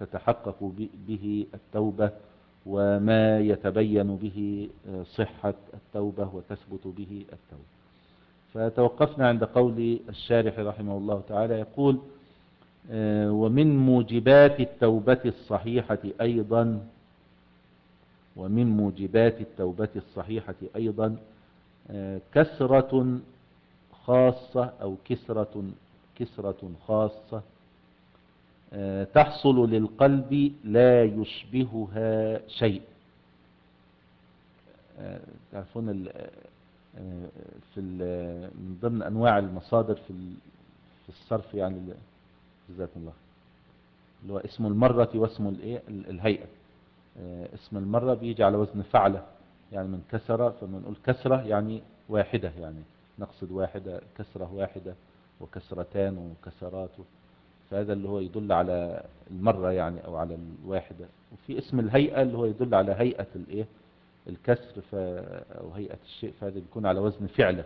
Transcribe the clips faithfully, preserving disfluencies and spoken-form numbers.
تتحقق به التوبة، وما يتبين به صحة التوبة وتثبت به التوبة. فتوقفنا عند قول الشارح رحمه الله تعالى، يقول: ومن موجبات التوبة الصحيحة أيضا ومن موجبات التوبة الصحيحة أيضا كسرة خاصة أو كسرة كسرة خاصة تحصل للقلب لا يشبهها شيء. تعرفون في من ضمن أنواع المصادر في في الصرف، يعني جزاكم الله، اللي هو اسم المرة واسم الايه الهيئة. اسم المرة بيجي على وزن فعلة، يعني من كسرة، فمن نقول كسرة يعني واحدة، يعني نقصد واحدة، كسرة واحدة وكسرتان وكسرات، فهذا اللي هو يدل على المرة يعني، أو على الواحدة. وفي اسم الهيئة اللي هو يدل على هيئة الايه الكسر ف... أو هيئة الشيء، فهذا بيكون على وزن فعلة،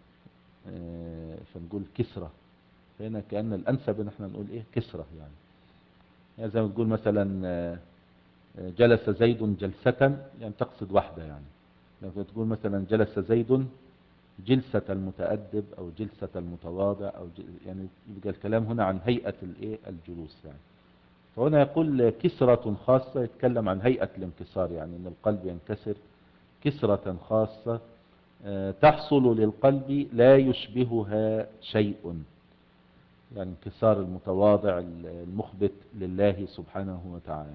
فنقول كسرة. فهنا كأن الأنسب ان احنا نقول ايه كسرة، يعني يعني زي ما تقول مثلا جلس زيد جلسة، يعني تقصد واحدة. يعني لما تقول مثلا جلس زيد جلسة المتأدب أو جلسة المتواضع، أو جل... يعني يبقى الكلام هنا عن هيئة الايه الجلوس. يعني فهنا يقول كسرة خاصة، يتكلم عن هيئة الانكسار، يعني ان القلب ينكسر كسرة خاصة تحصل للقلب لا يشبهها شيء، يعني انكسار المتواضع المخبت لله سبحانه وتعالى.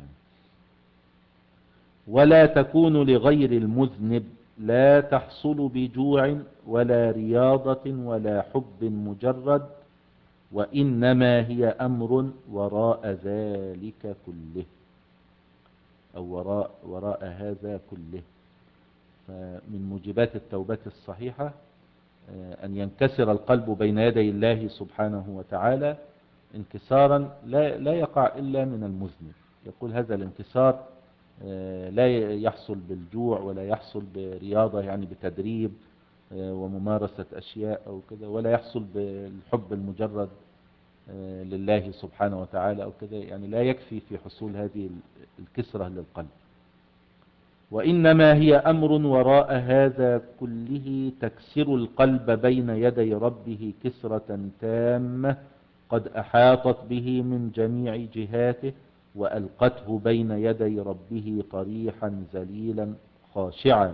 ولا تكون لغير المذنب، لا تحصل بجوع ولا رياضة ولا حب مجرد، وإنما هي أمر وراء ذلك كله، أو وراء, وراء هذا كله. فمن موجبات التوبة الصحيحة أن ينكسر القلب بين يدي الله سبحانه وتعالى انكسارا لا, لا يقع إلا من المذنب. يقول هذا الانكسار لا يحصل بالجوع ولا يحصل برياضة، يعني بتدريب وممارسة أشياء أو كذا، ولا يحصل بالحب المجرد لله سبحانه وتعالى أو كذا، يعني لا يكفي في حصول هذه الكسرة للقلب. وإنما هي أمر وراء هذا كله تكسر القلب بين يدي ربه كسرة تامة قد أحاطت به من جميع جهاته، وألقته بين يدي ربه طريحا ذليلا خاشعا،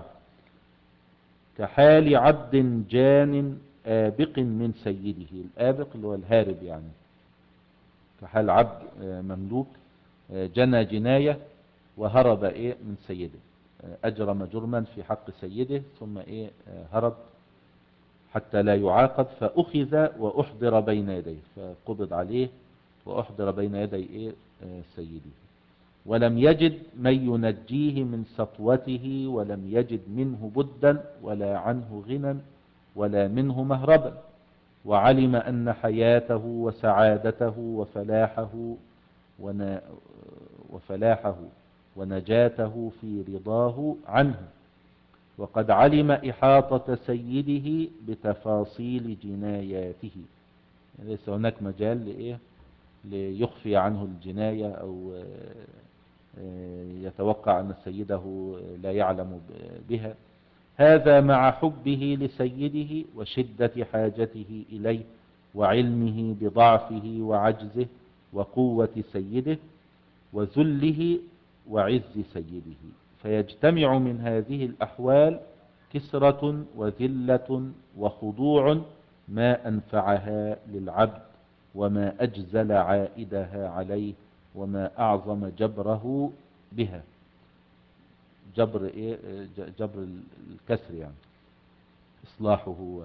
كحال عبد جان آبق من سيده. الآبق اللي هو الهارب، يعني كحال عبد مملوك جنى جناية وهرب إيه من سيده، أجرم جرما في حق سيده، ثم إيه هرب حتى لا يعاقب، فأخذ وأحضر بين يديه، فقبض عليه وأحضر بين يدي إيه سيده. ولم يجد من ينجيه من سطوته، ولم يجد منه بدا ولا عنه غنى ولا منه مهربا، وعلم أن حياته وسعادته وفلاحه ون... وفلاحه ونجاته في رضاه عنه، وقد علم إحاطة سيده بتفاصيل جناياته. ليس هناك مجال لإيه ليخفي عنه الجناية، أو يتوقع أن سيده لا يعلم بها. هذا مع حبه لسيده وشدة حاجته إليه وعلمه بضعفه وعجزه وقوة سيده وذله وعز سيده، فيجتمع من هذه الأحوال كسرة وذلة وخضوع ما أنفعها للعبد، وما أجزل عائدها عليه، وما أعظم جبره بها. جبر إيه؟ جبر الكسر، يعني إصلاحه.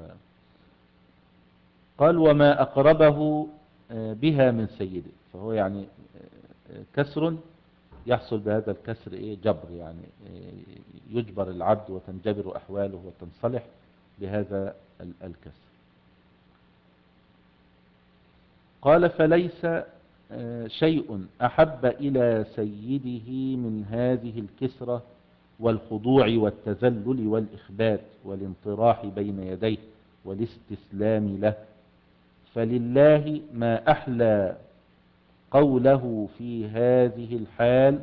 قال وما أقربه بها من سيده، فهو يعني كسر يحصل بهذا الكسر إيه جبر، يعني يجبر العبد وتنجبر أحواله وتنصلح بهذا الكسر. قال فليس شيء أحب إلى سيده من هذه الكسرة والخضوع والتذلل والإخبات والانطراح بين يديه والاستسلام له. فلله ما أحلى قوله في هذه الحال: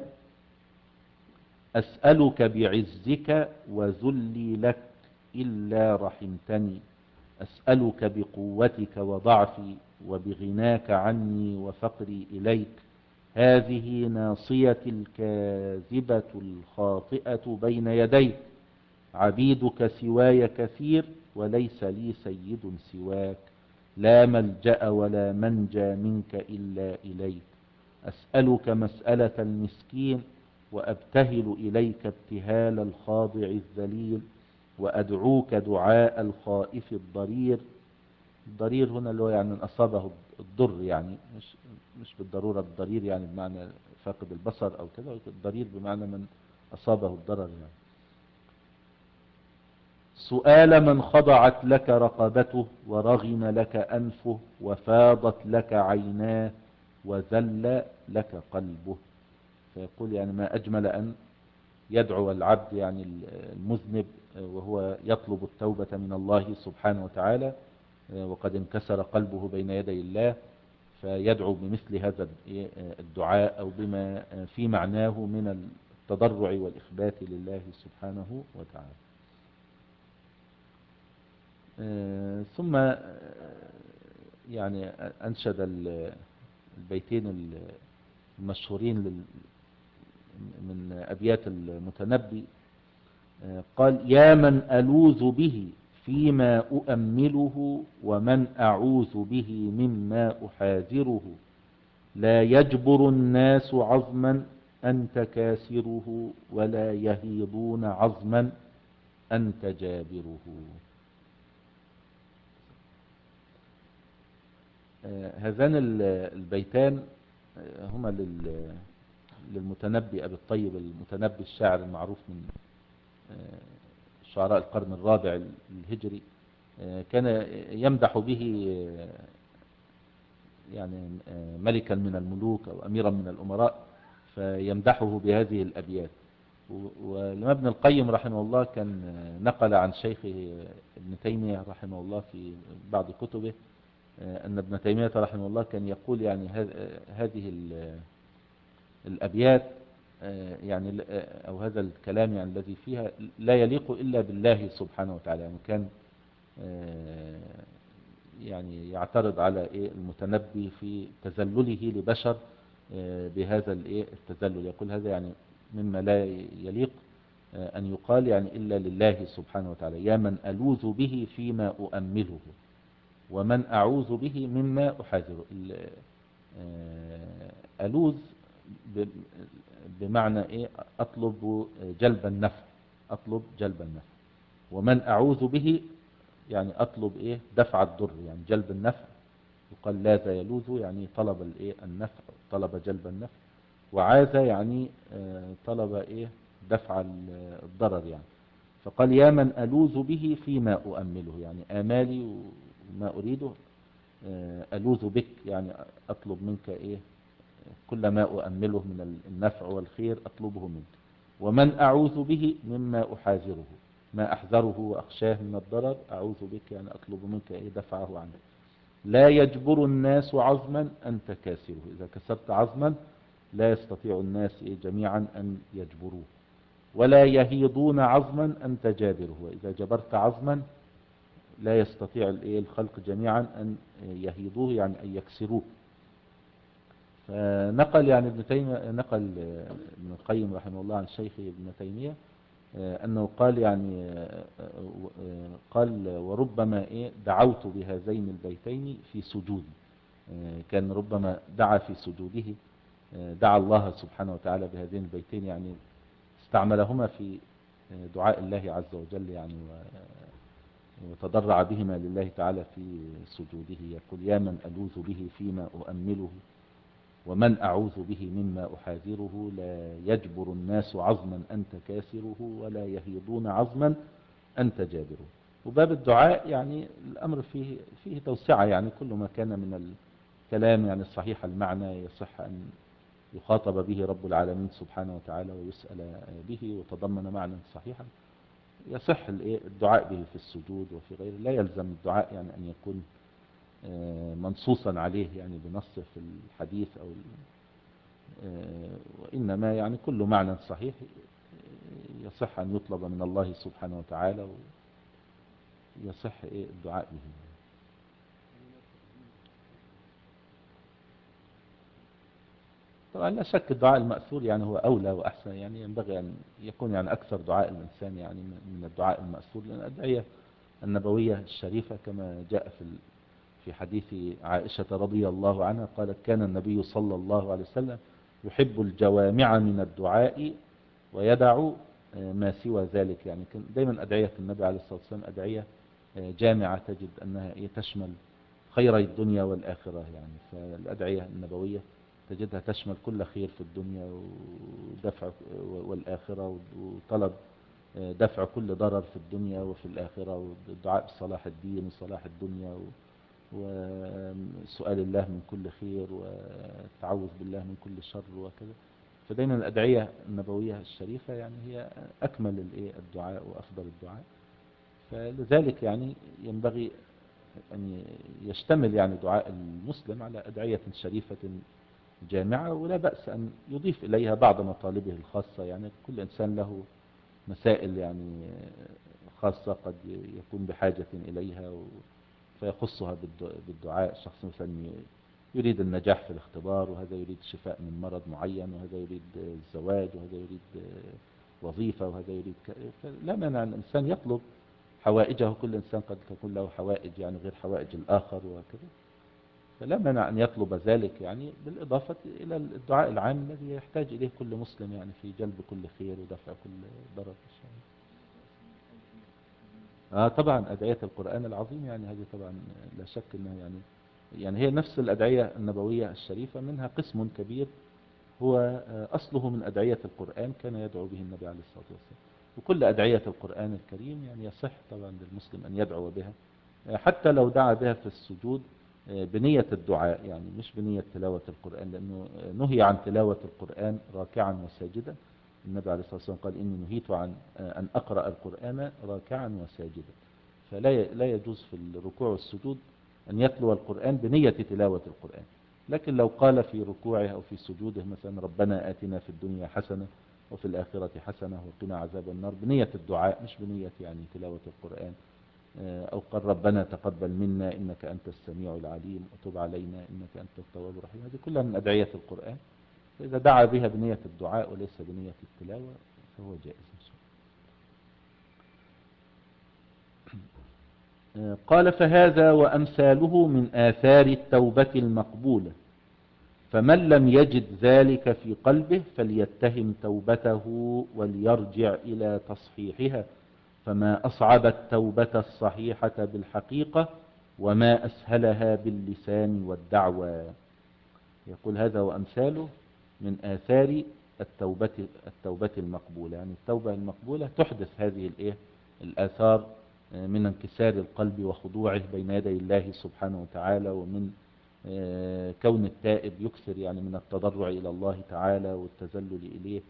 أسألك بعزك وذلي لك إلا رحمتني، أسألك بقوتك وضعفي وبغناك عني وفقري إليك، هذه ناصيتي الكاذبة الخاطئة بين يديك، عبيدك سواي كثير وليس لي سيد سواك، لا ملجأ ولا منجى منك إلا إليك، أسألك مسألة المسكين وأبتهل إليك ابتهال الخاضع الذليل، وأدعوك دعاء الخائف الضرير. الضرير هنا اللي هو يعني من أصابه الضر، يعني مش مش بالضرورة الضرير يعني بمعنى فاقد البصر أو كذا، الضرير بمعنى من أصابه الضرر يعني. سؤال من خضعت لك رقبته ورغم لك أنفه وفاضت لك عيناه وذل لك قلبه. فيقول يعني ما أجمل أن يدعو العبد يعني المذنب وهو يطلب التوبة من الله سبحانه وتعالى وقد انكسر قلبه بين يدي الله، فيدعو بمثل هذا الدعاء أو بما في معناه من التضرع والإخبات لله سبحانه وتعالى. ثم يعني أنشد البيتين المشهورين من أبيات المتنبي، قال: يا من ألوذ به فيما أؤمله ومن أعوذ به مما أحاذره، لا يجبر الناس عظما أنت كاسره ولا يهيضون عظما أنت جابره. هذان البيتان هما للمتنبي أبي الطيب المتنبي الشاعر المعروف من شعراء القرن الرابع الهجري. كان يمدح به يعني ملكا من الملوك أو أميرا من الأمراء، فيمدحه بهذه الأبيات. ولما ابن القيم رحمه الله كان نقل عن شيخه ابن تيمية رحمه الله في بعض كتبه أن ابن تيمية رحمه الله كان يقول يعني هذه الأبيات يعني أو هذا الكلام يعني الذي فيها لا يليق إلا بالله سبحانه وتعالى. يعني كان يعني يعترض على المتنبي في تذلله لبشر بهذا التذلل، يقول هذا يعني مما لا يليق أن يقال يعني إلا لله سبحانه وتعالى. يا من ألوذ به فيما أؤمله ومن أعوذ به مما أحاذره. ألوذ بمعنى إيه؟ أطلب جلب النفع، أطلب جلب النفع. ومن أعوذ به يعني أطلب إيه؟ دفع الضر، يعني جلب النفع. يقال لاذ يلوذ يعني طلب الإيه؟ النفع، طلب جلب النفع. وعاذ يعني طلب إيه؟ دفع الضرر يعني. فقال يا من ألوذ به فيما أؤمله، يعني آمالي وما أريده ألوذ بك، يعني أطلب منك إيه؟ كل ما أؤمله من النفع والخير أطلبه منك. ومن أعوذ به مما أحاذره، ما أحذره وأخشاه من الضرر أعوذ بك، يعني أطلب منك إيه؟ دفعه عنه. لا يجبر الناس عظما أنت كاسره، إذا كسرت عظما لا يستطيع الناس إيه؟ جميعا أن يجبروه. ولا يهيضون عظما أنت جابره، وإذا جبرت عظما لا يستطيع الخلق جميعا أن يهيضوه، يعني أن يكسروه. فنقل يعني ابن تيمية، نقل ابن القيم رحمه الله عن شيخ ابن تيمية أنه قال يعني قال وربما إيه دعوت بهذين البيتين في سجودي. كان ربما دعا في سجوده، دعا الله سبحانه وتعالى بهذين البيتين، يعني استعملهما في دعاء الله عز وجل يعني، وتضرع بهما لله تعالى في سجوده. يقول يا من ألوذ به فيما أؤمله ومن أعوذ به مما أحاذره، لا يجبر الناس عظما أنت كاسره ولا يهيضون عظما أنت جابره. وباب الدعاء يعني الأمر فيه فيه توسعة، يعني كل ما كان من الكلام يعني صحيح المعنى يصح أن يخاطب به رب العالمين سبحانه وتعالى ويسأل به وتضمن معنى صحيحا يصح الدعاء به في السجود وفي غيره. لا يلزم الدعاء يعني أن يكون منصوصا عليه يعني بنص في الحديث أو وإنما يعني كل معنى صحيح يصح أن يطلب من الله سبحانه وتعالى ويصح الدعاء به. طبعا لا شك الدعاء المأثور يعني هو أولى وأحسن، يعني ينبغي أن يكون يعني أكثر دعاء الإنسان يعني من الدعاء المأثور، لأن الأدعية النبوية الشريفة كما جاء في في حديث عائشة رضي الله عنها قالت كان النبي صلى الله عليه وسلم يحب الجوامع من الدعاء ويدع ما سوى ذلك. يعني كان دايما أدعية النبي عليه الصلاة والسلام أدعية جامعة، تجد أنها تشمل خيري الدنيا والآخرة. يعني فالأدعية النبوية تجدها تشمل كل خير في الدنيا ودفع والآخرة، وطلب دفع كل ضرر في الدنيا وفي الآخرة، والدعاء بصلاح الدين وصلاح الدنيا، وسؤال الله من كل خير والتعوذ بالله من كل شر وكذا. فدايما الأدعية النبوية الشريفة يعني هي أكمل الدعاء وأفضل الدعاء. فلذلك يعني ينبغي أن يشتمل يعني دعاء المسلم على أدعية شريفة جامعة، ولا بأس أن يضيف إليها بعض مطالبه الخاصة. يعني كل إنسان له مسائل يعني خاصة قد يكون بحاجة إليها فيخصها بالدعاء. شخص مثلا يريد النجاح في الاختبار، وهذا يريد الشفاء من مرض معين، وهذا يريد الزواج، وهذا يريد وظيفة، وهذا يريد ك... فلا مانع أن الإنسان يطلب حوائجه. كل إنسان قد تكون له حوائج يعني غير حوائج الآخر وكذا، فلا مانع أن يطلب ذلك يعني بالإضافة إلى الدعاء العام الذي يحتاج إليه كل مسلم يعني في جلب كل خير ودفع كل ضرر إن شاء الله. آه طبعا أدعية القرآن العظيم يعني هذه طبعا لا شك أنها يعني يعني هي نفس الأدعية النبوية الشريفة، منها قسم كبير هو أصله من أدعية القرآن كان يدعو به النبي عليه الصلاة والسلام. وكل أدعية القرآن الكريم يعني يصح طبعا للمسلم أن يدعو بها، حتى لو دعا بها في السجود بنية الدعاء، يعني مش بنية تلاوة القرآن، لأنه نهي عن تلاوة القرآن راكعا وساجدا. النبي عليه الصلاة والسلام قال إني نهيت عن أن أقرأ القرآن راكعا وساجدا، فلا لا يجوز في الركوع والسجود أن يتلو القرآن بنية تلاوة القرآن. لكن لو قال في ركوعه أو في سجوده مثلا ربنا آتنا في الدنيا حسنة وفي الآخرة حسنة وقنا عذاب النار بنية الدعاء مش بنية يعني تلاوة القرآن، أو قال ربنا تقبل منا إنك أنت السميع العليم وتب علينا إنك أنت التواب الرحيم، هذه كلها من أدعية القرآن. فإذا دعا بها بنية الدعاء وليس بنية التلاوة فهو جائز إن شاء الله. قال فهذا وأمثاله من آثار التوبة المقبولة، فمن لم يجد ذلك في قلبه فليتهم توبته وليرجع إلى تصحيحها، فما أصعب التوبة الصحيحة بالحقيقة وما أسهلها باللسان والدعوى. يقول هذا وأمثاله من آثار التوبة التوبة المقبولة، يعني التوبة المقبولة تحدث هذه الإيه الآثار من انكسار القلب وخضوعه بين يدي الله سبحانه وتعالى، ومن كون التائب يكثر يعني من التضرع إلى الله تعالى والتذلل إليه.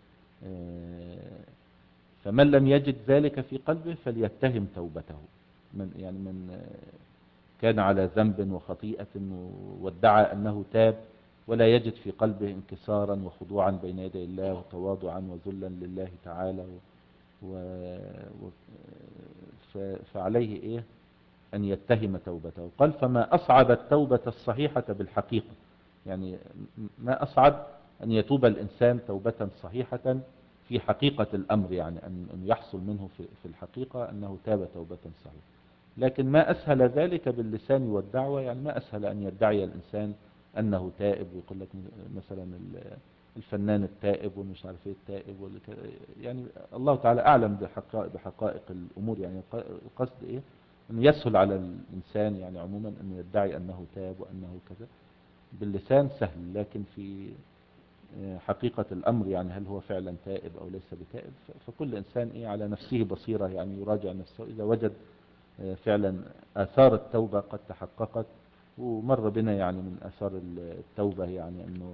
فمن لم يجد ذلك في قلبه فليتهم توبته. من يعني من كان على ذنب وخطيئة وادعى أنه تاب ولا يجد في قلبه انكسارا وخضوعا بين يدي الله وتواضعا وذلا لله تعالى و... و... ف... فعليه إيه أن يتهم توبته. قال فما أصعب التوبة الصحيحة بالحقيقة، يعني ما أصعب أن يتوب الإنسان توبة صحيحة في حقيقة الأمر، يعني أن يحصل منه في الحقيقة أنه تاب توبة صحيحة. لكن ما أسهل ذلك باللسان والدعوة، يعني ما أسهل أن يدعي الإنسان أنه تائب ويقول لك مثلا الفنان التائب ومش عارف ايه التائب، يعني الله تعالى أعلم بحقائق, بحقائق الأمور. يعني القصد إيه أنه يسهل على الإنسان يعني عموما أن يدعي أنه تاب وأنه كذا باللسان سهل، لكن في حقيقة الأمر يعني هل هو فعلا تائب أو ليس بتائب، فكل إنسان إيه على نفسه بصيرة، يعني يراجع نفسه إذا وجد فعلا آثار التوبة قد تحققت. ومر بنا يعني من آثار التوبة يعني أنه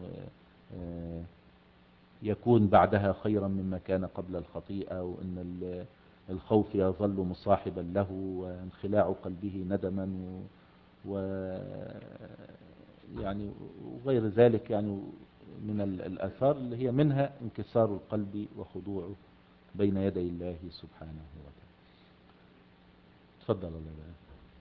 يكون بعدها خيرا مما كان قبل الخطيئة، وأن الخوف يظل مصاحبا له وانخلاع قلبه ندما و يعني وغير ذلك يعني من ال- الآثار اللي هي منها انكسار القلب وخضوعه بين يدي الله سبحانه وتعالى. تفضل الله يبارك.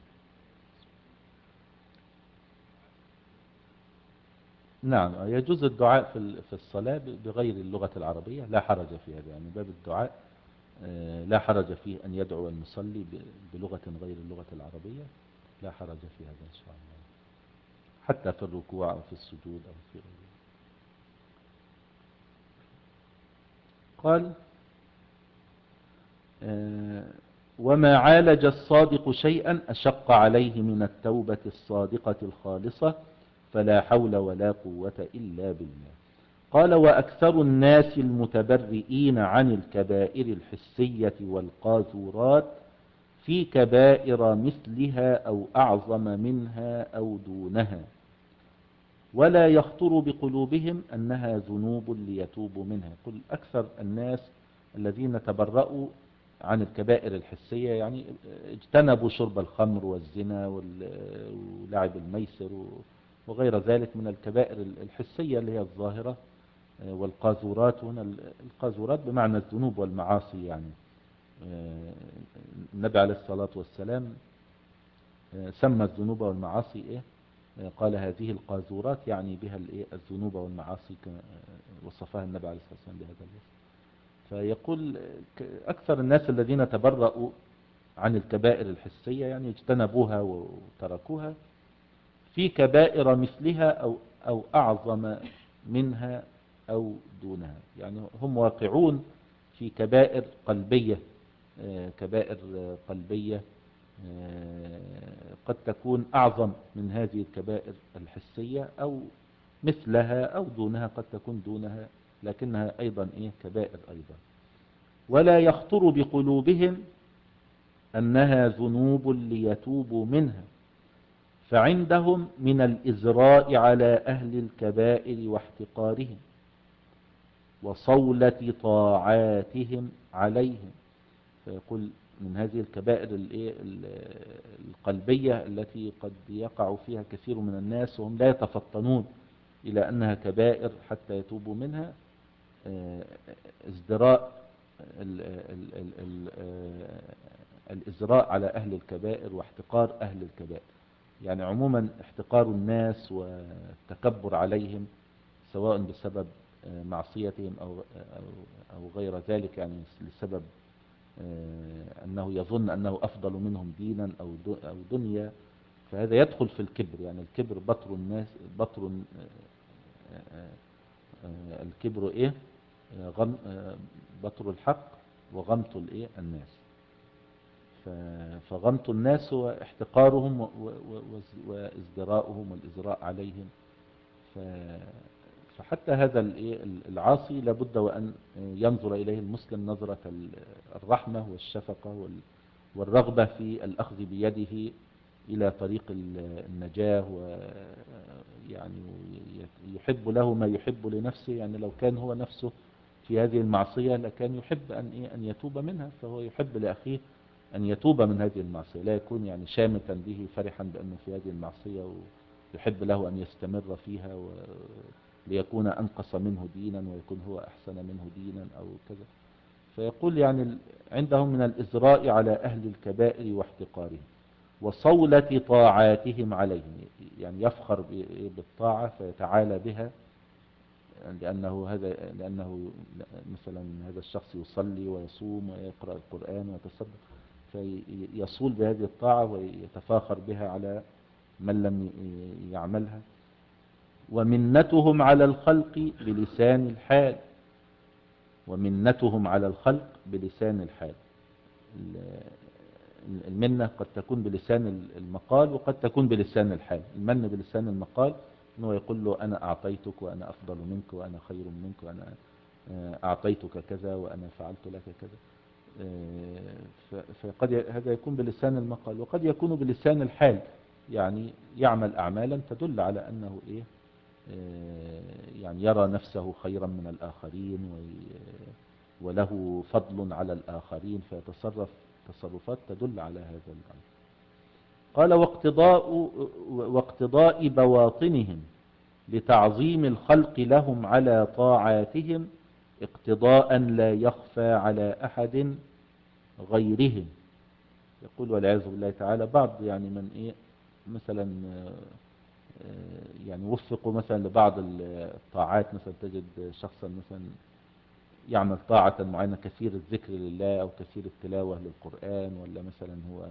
نعم، يجوز الدعاء في ال- في الصلاة ب- بغير اللغة العربية، لا حرج في هذا، يعني باب الدعاء آه، لا حرج فيه أن يدعو المصلي ب- بلغة غير اللغة العربية، لا حرج في هذا إن شاء الله، حتى في الركوع أو في السجود أو في غيره. قال آه، وما عالج الصادق شيئا أشق عليه من التوبة الصادقة الخالصة، فلا حول ولا قوة إلا بالله. قال وأكثر الناس المتبرئين عن الكبائر الحسية والقاذورات في كبائر مثلها أو أعظم منها أو دونها، ولا يخطر بقلوبهم أنها ذنوب ليتوبوا منها. قل أكثر الناس الذين تبرؤوا عن الكبائر الحسية، يعني اجتنبوا شرب الخمر والزنا ولعب الميسر وغير ذلك من الكبائر الحسية اللي هي الظاهرة، والقاذورات هنا القاذورات بمعنى الذنوب والمعاصي. يعني النبي عليه الصلاة والسلام سمى الذنوب والمعاصي إيه؟ قال هذه القاذورات، يعني بها الإيه؟ الذنوب والمعاصي، كما وصفها النبي عليه الصلاة والسلام بهذا الوصف. فيقول أكثر الناس الذين تبرؤوا عن الكبائر الحسية، يعني اجتنبوها وتركوها، في كبائر مثلها أو أو أعظم منها أو دونها، يعني هم واقعون في كبائر قلبية، كبائر قلبية قد تكون أعظم من هذه الكبائر الحسية، أو مثلها أو دونها، قد تكون دونها لكنها أيضا إيه كبائر أيضا. ولا يخطر بقلوبهم أنها ذنوب ليتوبوا منها، فعندهم من الإزراء على أهل الكبائر واحتقارهم وصولة طاعاتهم عليهم. فيقول من هذه الكبائر القلبية التي قد يقع فيها كثير من الناس وهم لا يتفطنون إلى أنها كبائر حتى يتوبوا منها، ازدراء الإزراء على أهل الكبائر واحتقار أهل الكبائر، يعني عموما احتقار الناس والتكبر عليهم، سواء بسبب معصيتهم أو, أو, أو غير ذلك، يعني لسبب أنه يظن أنه أفضل منهم دينا أو أو دنيا، فهذا يدخل في الكبر. يعني الكبر بطر الناس، بطر الكبر إيه غم بطر الحق وغمط الإيه الناس. فغمط الناس هو احتقارهم وازدراؤهم والإزراء عليهم. فحتى هذا العاصي لابد وأن ينظر إليه المسلم نظرة الرحمة والشفقة والرغبة في الأخذ بيده إلى طريق النجاة، ويعني يحب له ما يحب لنفسه. يعني لو كان هو نفسه في هذه المعصية لكان يحب أن أن يتوب منها، فهو يحب لأخيه أن يتوب من هذه المعصية، لا يكون يعني شامتا به فرحا بأنه في هذه المعصية، ويحب له أن يستمر فيها ليكون أنقص منه دينا ويكون هو أحسن منه دينا أو كذا. فيقول يعني عندهم من الإزراء على أهل الكبائر واحتقارهم وصولة طاعاتهم عليهم، يعني يفخر بالطاعة فيتعالى بها، لأنه هذا لأنه مثلا هذا الشخص يصلي ويصوم ويقرأ القرآن ويتصدق، فيصول بهذه الطاعة ويتفاخر بها على من لم يعملها. ومنتهم على الخلق بلسان الحال، ومنتهم على الخلق بلسان الحال. المنة قد تكون بلسان المقال وقد تكون بلسان الحال. المن بلسان المقال أنه يقول له أنا أعطيتك وأنا أفضل منك وأنا خير منك وأنا أعطيتك كذا وأنا فعلت لك كذا. فقد هذا يكون بلسان المقال، وقد يكون بلسان الحال، يعني يعمل أعمالا تدل على أنه إيه يعني يرى نفسه خيرا من الآخرين وله فضل على الآخرين، فيتصرف تصرفات تدل على هذا الأمر. قال واقتضاء, واقتضاء بواطنهم لتعظيم الخلق لهم على طاعاتهم اقتضاء لا يخفى على أحد غيرهم. يقول والعياذ بالله تعالى بعض يعني من إيه مثلا يعني وفقوا مثلا لبعض الطاعات، مثلا تجد شخصا مثلا يعمل طاعة معينة كثير الذكر لله أو كثير التلاوة للقرآن، ولا مثلا هو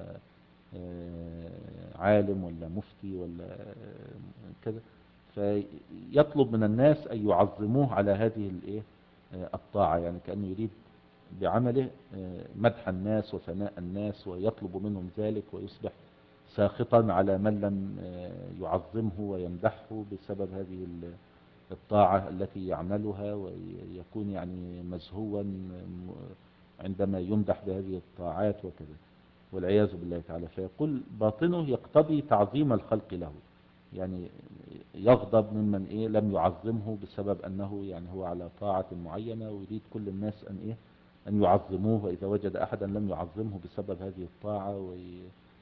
عالم ولا مفتي ولا كذا، فيطلب من الناس أن يعظموه على هذه الايه الطاعة، يعني كأنه يريد بعمله مدح الناس وثناء الناس ويطلب منهم ذلك، ويصبح ساخطا على من لم يعظمه ويمدحه بسبب هذه الطاعة التي يعملها، ويكون يعني مزهوا عندما يمدح بهذه الطاعات وكذا، والعياذ بالله تعالى. فيقول باطنه يقتضي تعظيم الخلق له، يعني يغضب ممن إيه لم يعظمه بسبب أنه يعني هو على طاعة معينة، ويريد كل الناس أن إيه أن يعظموه، وإذا وجد أحدا لم يعظمه بسبب هذه الطاعة وي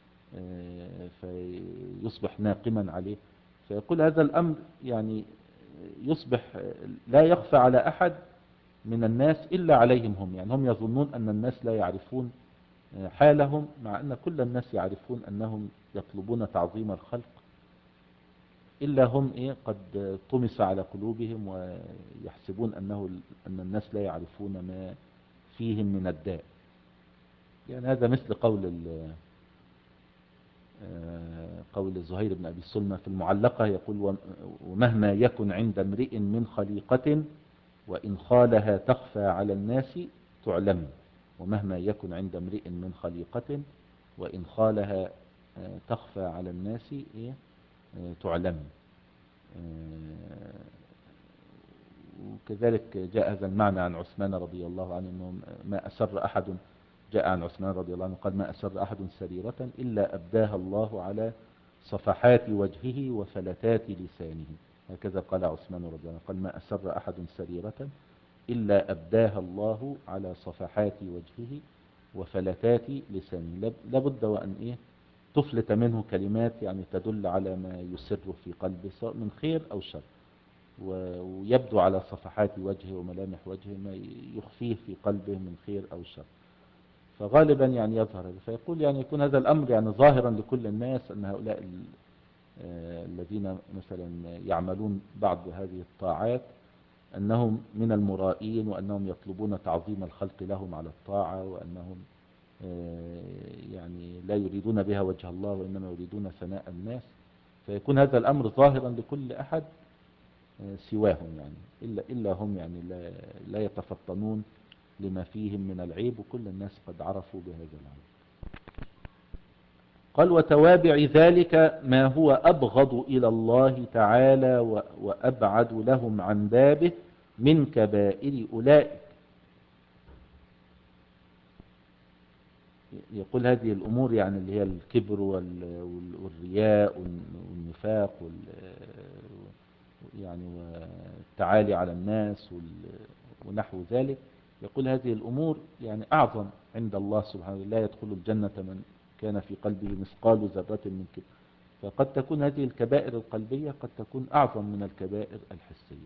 فيصبح ناقما عليه. فيقول هذا الأمر يعني يصبح لا يخفى على أحد من الناس إلا عليهم هم، يعني هم يظنون أن الناس لا يعرفون حالهم، مع أن كل الناس يعرفون أنهم يطلبون تعظيم الخلق، إلا هم إيه قد طمس على قلوبهم ويحسبون أنه أن الناس لا يعرفون ما فيهم من الداء. يعني هذا مثل قول قول زهير بن أبي سلمى في المعلقة، يقول ومهما يكن عند امرئ من خليقة وإن خالها تخفى على الناس تعلم. ومهما يكن عند امرئ من خليقة وإن خالها تخفى على الناس تعلم. وكذلك جاء هذا المعنى عن عثمان رضي الله عنه، أنه ما أسر أحد، جاء عن عثمان رضي الله عنه قال ما أسر أحد سريرة إلا أبداها الله على صفحات وجهه وفلتات لسانه. هكذا قال عثمان رضي الله عنه، قال ما أسر أحد سريرة إلا أبداها الله على صفحات وجهه وفلتات لسانه. لابد وأن إيه تفلت منه كلمات يعني تدل على ما يسر في قلبه سواء من خير أو شر، ويبدو على صفحات وجهه وملامح وجهه ما يخفيه في قلبه من خير أو شر، فغالبا يعني يظهر هذا. فيقول يعني يكون هذا الأمر يعني ظاهرا لكل الناس، أن هؤلاء الذين مثلا يعملون بعض هذه الطاعات أنهم من المرائين، وأنهم يطلبون تعظيم الخلق لهم على الطاعة، وأنهم يعني لا يريدون بها وجه الله وإنما يريدون ثناء الناس. فيكون هذا الأمر ظاهرا لكل أحد سواهم، يعني إلا, إلا هم يعني لا, لا يتفطنون لما فيهم من العيب، وكل الناس قد عرفوا بهذا العيب. قال وتوابع ذلك ما هو أبغض إلى الله تعالى وأبعد لهم عن بابه من كبائر أولئك. يقول هذه الأمور يعني اللي هي الكبر والرياء والنفاق يعني والتعالي على الناس ونحو ذلك، يقول هذه الأمور يعني أعظم عند الله سبحانه، لا يدخل الجنة من كان في قلبه مثقال ذرة من كبر. فقد تكون هذه الكبائر القلبية قد تكون أعظم من الكبائر الحسية.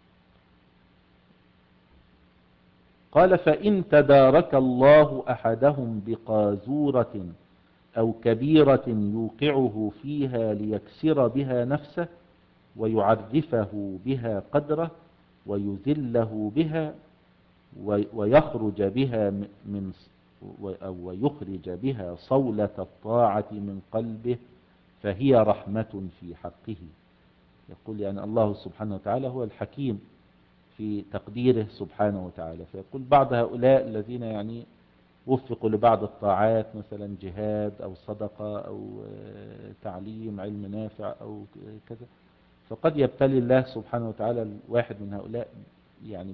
قال فإن تدارك الله أحدهم بقاذورة أو كبيرة يوقعه فيها ليكسر بها نفسه ويعرفه بها قدره ويذله بها ويخرج بها من أو ويخرج بها صولة الطاعة من قلبه فهي رحمة في حقه. يقول يعني الله سبحانه وتعالى هو الحكيم في تقديره سبحانه وتعالى. فيقول بعض هؤلاء الذين يعني وفقوا لبعض الطاعات مثلا جهاد أو صدقة أو تعليم علم نافع أو كذا، فقد يبتلي الله سبحانه وتعالى الواحد من هؤلاء يعني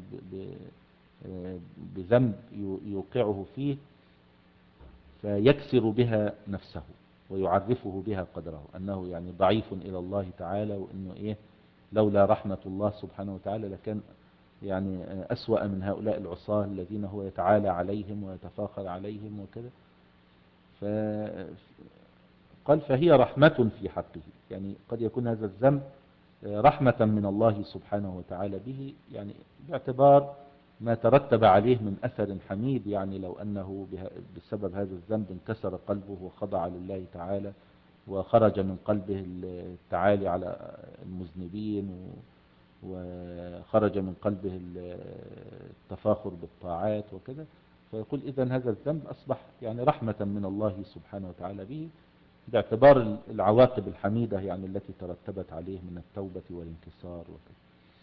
بذنب يوقعه فيه فيكسر بها نفسه ويعرفه بها قدره أنه يعني ضعيف إلى الله تعالى، وأنه إيه لولا رحمة الله سبحانه وتعالى لكان يعني أسوأ من هؤلاء العصاة الذين هو يتعالى عليهم ويتفاخر عليهم وكذا. قال فهي رحمة في حقه، يعني قد يكون هذا الذنب رحمة من الله سبحانه وتعالى به، يعني باعتبار ما ترتب عليه من أثر حميد، يعني لو أنه بسبب هذا الذنب انكسر قلبه وخضع لله تعالى، وخرج من قلبه التعالي على المذنبين، وخرج من قلبه التفاخر بالطاعات وكذا، فيقول إذن هذا الذنب أصبح يعني رحمة من الله سبحانه وتعالى به، باعتبار العواقب الحميدة يعني التي ترتبت عليه من التوبة والانكسار وكذا.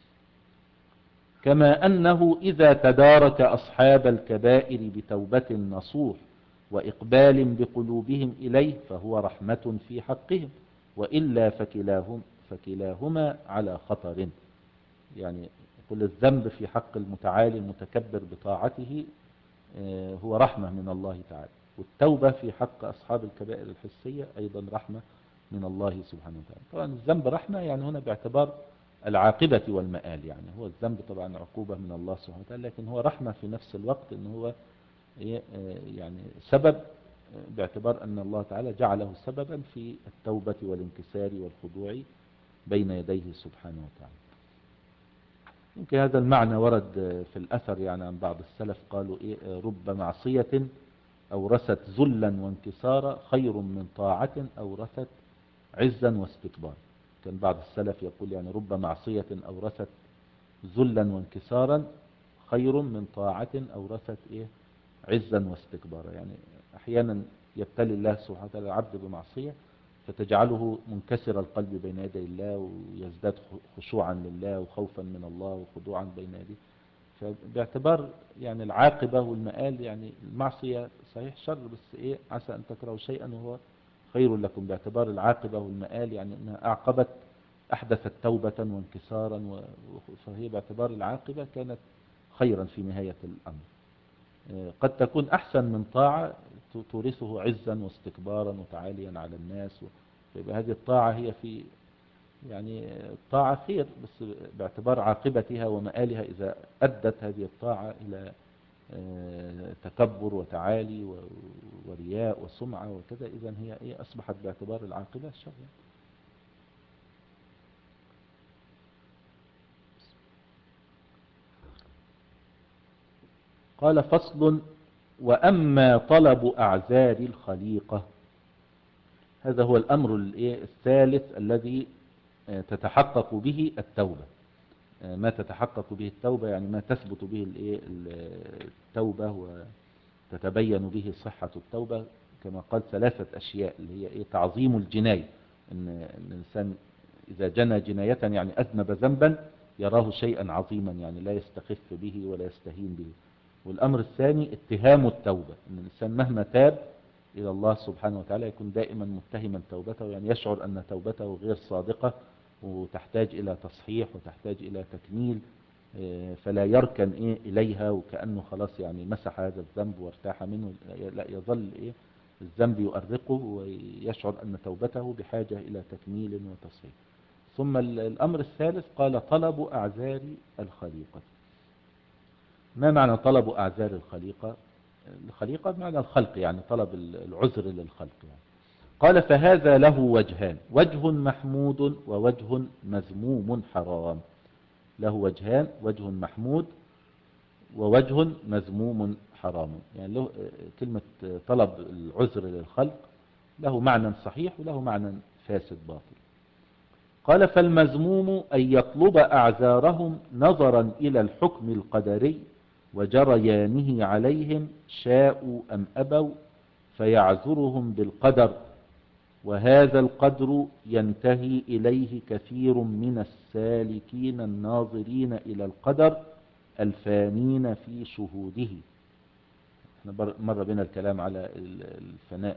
كما أنه إذا تدارك أصحاب الكبائر بتوبة نصوح وإقبال بقلوبهم إليه فهو رحمة في حقهم، وإلا فكلاهم فكلاهما على خطر. يعني كل الذنب في حق المتعالي المتكبر بطاعته هو رحمة من الله تعالى، والتوبة في حق أصحاب الكبائر الحسية أيضا رحمة من الله سبحانه وتعالى. طبعا الذنب رحمة يعني هنا باعتبار العاقبة والمآل، يعني هو الذنب طبعا عقوبة من الله سبحانه وتعالى، لكن هو رحمة في نفس الوقت، إن هو يعني سبب باعتبار أن الله تعالى جعله سببا في التوبة والانكسار والخضوع بين يديه سبحانه وتعالى. يمكن هذا المعنى ورد في الأثر يعني عن بعض السلف، قالوا إيه رب معصية أورثت ذلا وانكسارا خير من طاعة أورثت عزا واستكبارا. كان بعض السلف يقول يعني رب معصية أورثت ذلا وانكسارا خير من طاعة أورثت إيه عزا واستكبارا. يعني أحيانا يبتلي الله سبحانه وتعالى العبد بمعصية فتجعله منكسر القلب بين يدي الله، ويزداد خشوعا لله وخوفا من الله وخضوعا بين يديه. فباعتبار يعني العاقبة والمآل، يعني المعصية صحيح شر، بس إيه عسى أن تكرهوا شيئا وهو خير لكم، باعتبار العاقبة والمآل يعني أنها أعقبت أحدثت توبة وانكسارا، فهي باعتبار العاقبة كانت خيرا في نهاية الأمر. قد تكون أحسن من طاعة تورثه عزا واستكبارا وتعاليا على الناس، فيبقى هذه الطاعة هي في يعني الطاعة خير، بس باعتبار عاقبتها ومآلها إذا أدت هذه الطاعة إلى تكبر وتعالي ورياء وسمعة وكذا، إذن هي إيه أصبحت باعتبار العاقبة شر. قال فصل: وأما طلب أعذار الخليقة، هذا هو الأمر الثالث الذي تتحقق به التوبة. ما تتحقق به التوبة يعني ما تثبت به التوبة وتتبين به صحة التوبة، كما قال ثلاثة أشياء اللي هي إيه تعظيم الجناية، إن الإنسان إذا جنى جناية يعني أذنب ذنبا يراه شيئا عظيما، يعني لا يستخف به ولا يستهين به. والأمر الثاني اتهام التوبة، إن الإنسان مهما تاب إلى الله سبحانه وتعالى يكون دائما متهما توبته، يعني يشعر أن توبته غير صادقة وتحتاج إلى تصحيح وتحتاج إلى تكميل، فلا يركن إيه إليها وكأنه خلاص يعني مسح هذا الذنب وارتاح منه، لا يظل إيه الذنب يؤرقه ويشعر أن توبته بحاجة إلى تكميل وتصحيح. ثم الأمر الثالث قال طلب أعذار الخليقة. ما معنى طلب أعذار الخليقة؟ الخليقة بمعنى الخلق، يعني طلب العذر للخلق يعني. قال فهذا له وجهان: وجه محمود ووجه مذموم حرام. له وجهان: وجه محمود ووجه مذموم حرام. يعني له كلمة طلب العذر للخلق له معنى صحيح وله معنى فاسد باطل. قال فالمذموم أن يطلب أعذارهم نظرا إلى الحكم القدري وجريانه عليهم شاءوا أم أبوا، فيعذرهم بالقدر، وهذا القدر ينتهي إليه كثير من السالكين الناظرين إلى القدر الفانين في شهوده. احنا مر بنا الكلام على الفناء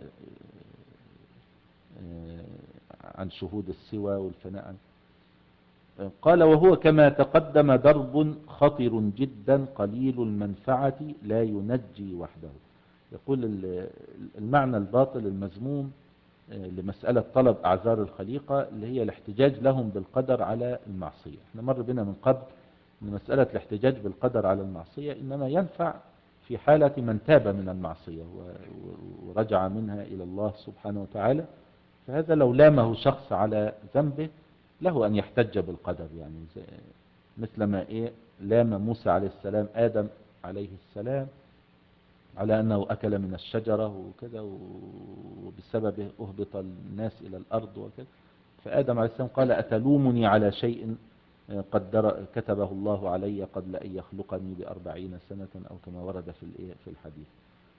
عن شهود السوى والفناء عن. قال وهو كما تقدم درب خطر جدا قليل المنفعة لا ينجي وحده. يقول المعنى الباطل المذموم لمسألة طلب أعذار الخليقة اللي هي الاحتجاج لهم بالقدر على المعصية. احنا مر بنا من قبل ان مسألة الاحتجاج بالقدر على المعصية إنما ينفع في حالة من تاب من المعصية ورجع منها إلى الله سبحانه وتعالى، فهذا لو لامه شخص على ذنبه له أن يحتج بالقدر، يعني زي مثل ما إيه لام موسى عليه السلام آدم عليه السلام على أنه أكل من الشجرة وكذا، وبسببه أهبط الناس إلى الأرض وكذا. فآدم عليه السلام قال أتلومني على شيء قدر كتبه الله علي قبل أن يخلقني بأربعين سنة، أو كما ورد في في الحديث.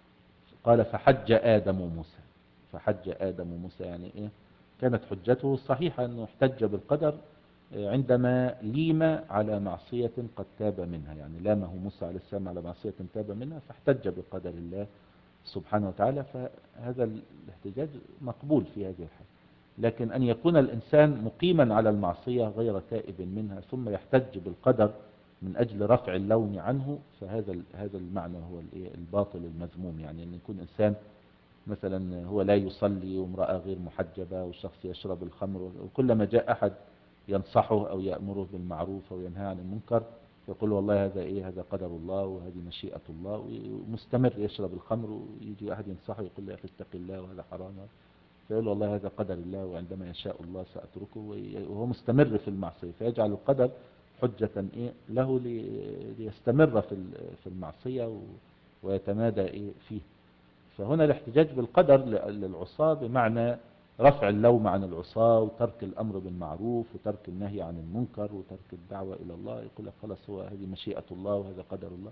قال فحج آدم موسى، فحج آدم موسى يعني إيه كانت حجته صحيحة أنه احتج بالقدر عندما ليم على معصية قد تاب منها، يعني لامه موسى عليه السلام على معصية تاب منها فاحتج بقدر الله سبحانه وتعالى، فهذا الاحتجاج مقبول في هذه الحالة. لكن أن يكون الإنسان مقيما على المعصية غير تائب منها ثم يحتج بالقدر من أجل رفع اللوم عنه، فهذا هذا المعنى هو الباطل المذموم. يعني أن يكون إنسان مثلا هو لا يصلي وامرأة غير محجبة والشخص يشرب الخمر، وكلما جاء أحد ينصحه أو يأمره بالمعروف أو ينهى عن المنكر يقول والله هذا إيه هذا قدر الله وهذه مشيئة الله، ومستمر يشرب الخمر، ويجي أحد ينصحه يقول له اتق الله وهذا حرام، فيقول والله هذا قدر الله وعندما يشاء الله سأتركه، وهو مستمر في المعصية، فيجعل القدر حجة إيه له ليستمر في في المعصية ويتمادى إيه فيه. فهنا الاحتجاج بالقدر للعصاة بمعنى رفع اللوم عن العصاة وترك الأمر بالمعروف وترك النهي عن المنكر وترك الدعوة إلى الله، يقول لك خلاص هو هذه مشيئة الله وهذا قدر الله،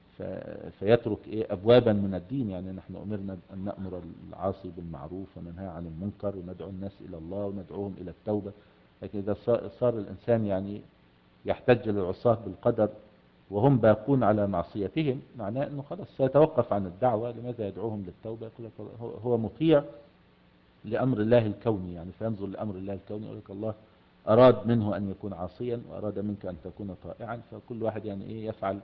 فيترك إيه أبوابا من الدين. يعني نحن أمرنا أن نأمر العاصي بالمعروف وننهى عن المنكر وندعو الناس إلى الله وندعوهم إلى التوبة. لكن إذا صار الإنسان يعني يحتج للعصاة بالقدر وهم باقون على معصيتهم، معناه أنه خلاص سيتوقف عن الدعوة. لماذا يدعوهم للتوبة؟ يقول لك هو مطيع لأمر الله الكوني، يعني فينظر لأمر الله الكوني يقول لك الله أراد منه أن يكون عاصيا وأراد منك أن تكون طائعا، فكل واحد يعني إيه يفعل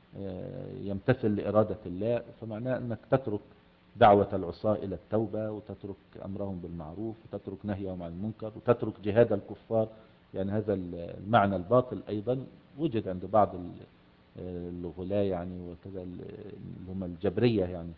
يمتثل لإرادة الله. فمعناه أنك تترك دعوة العصاة إلى التوبة وتترك أمرهم بالمعروف وتترك نهيهم عن المنكر وتترك جهاد الكفار. يعني هذا المعنى الباطل أيضا وجد عند بعض الغلاة يعني وكذا اللي هم الجبرية، يعني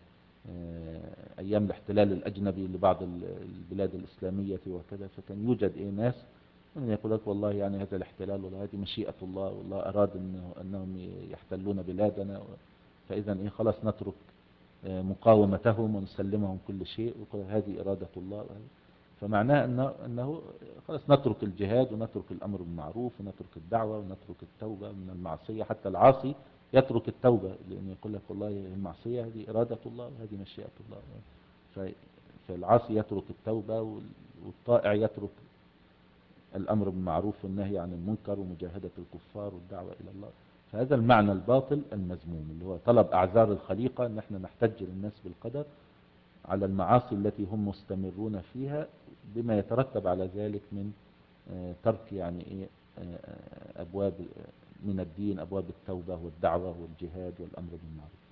أيام الاحتلال الأجنبي لبعض البلاد الإسلامية وكذا، فكان يوجد إيه ناس من يقول لك والله يعني هذا الاحتلال والله هذه مشيئة الله والله أراد إنه أنهم يحتلون بلادنا، فإذا إيه خلاص نترك مقاومتهم ونسلمهم كل شيء ويقول هذه إرادة الله. فمعناه أنه, أنه خلاص نترك الجهاد ونترك الأمر بالمعروف ونترك الدعوة ونترك التوبة من المعصية. حتى العاصي يترك التوبة لأن يقول لك والله المعصية هذه إرادة الله وهذه مشيئة الله، فالعاصي يترك التوبة والطائع يترك الأمر بالمعروف والنهي عن المنكر ومجاهدة الكفار والدعوة إلى الله. فهذا المعنى الباطل المذموم اللي هو طلب أعذار الخليقة أن احنا نحتج للناس بالقدر على المعاصي التي هم مستمرون فيها بما يترتب على ذلك من ترك يعني إيه أبواب من الدين، أبواب التوبة والدعوة والجهاد والأمر بالمعروف.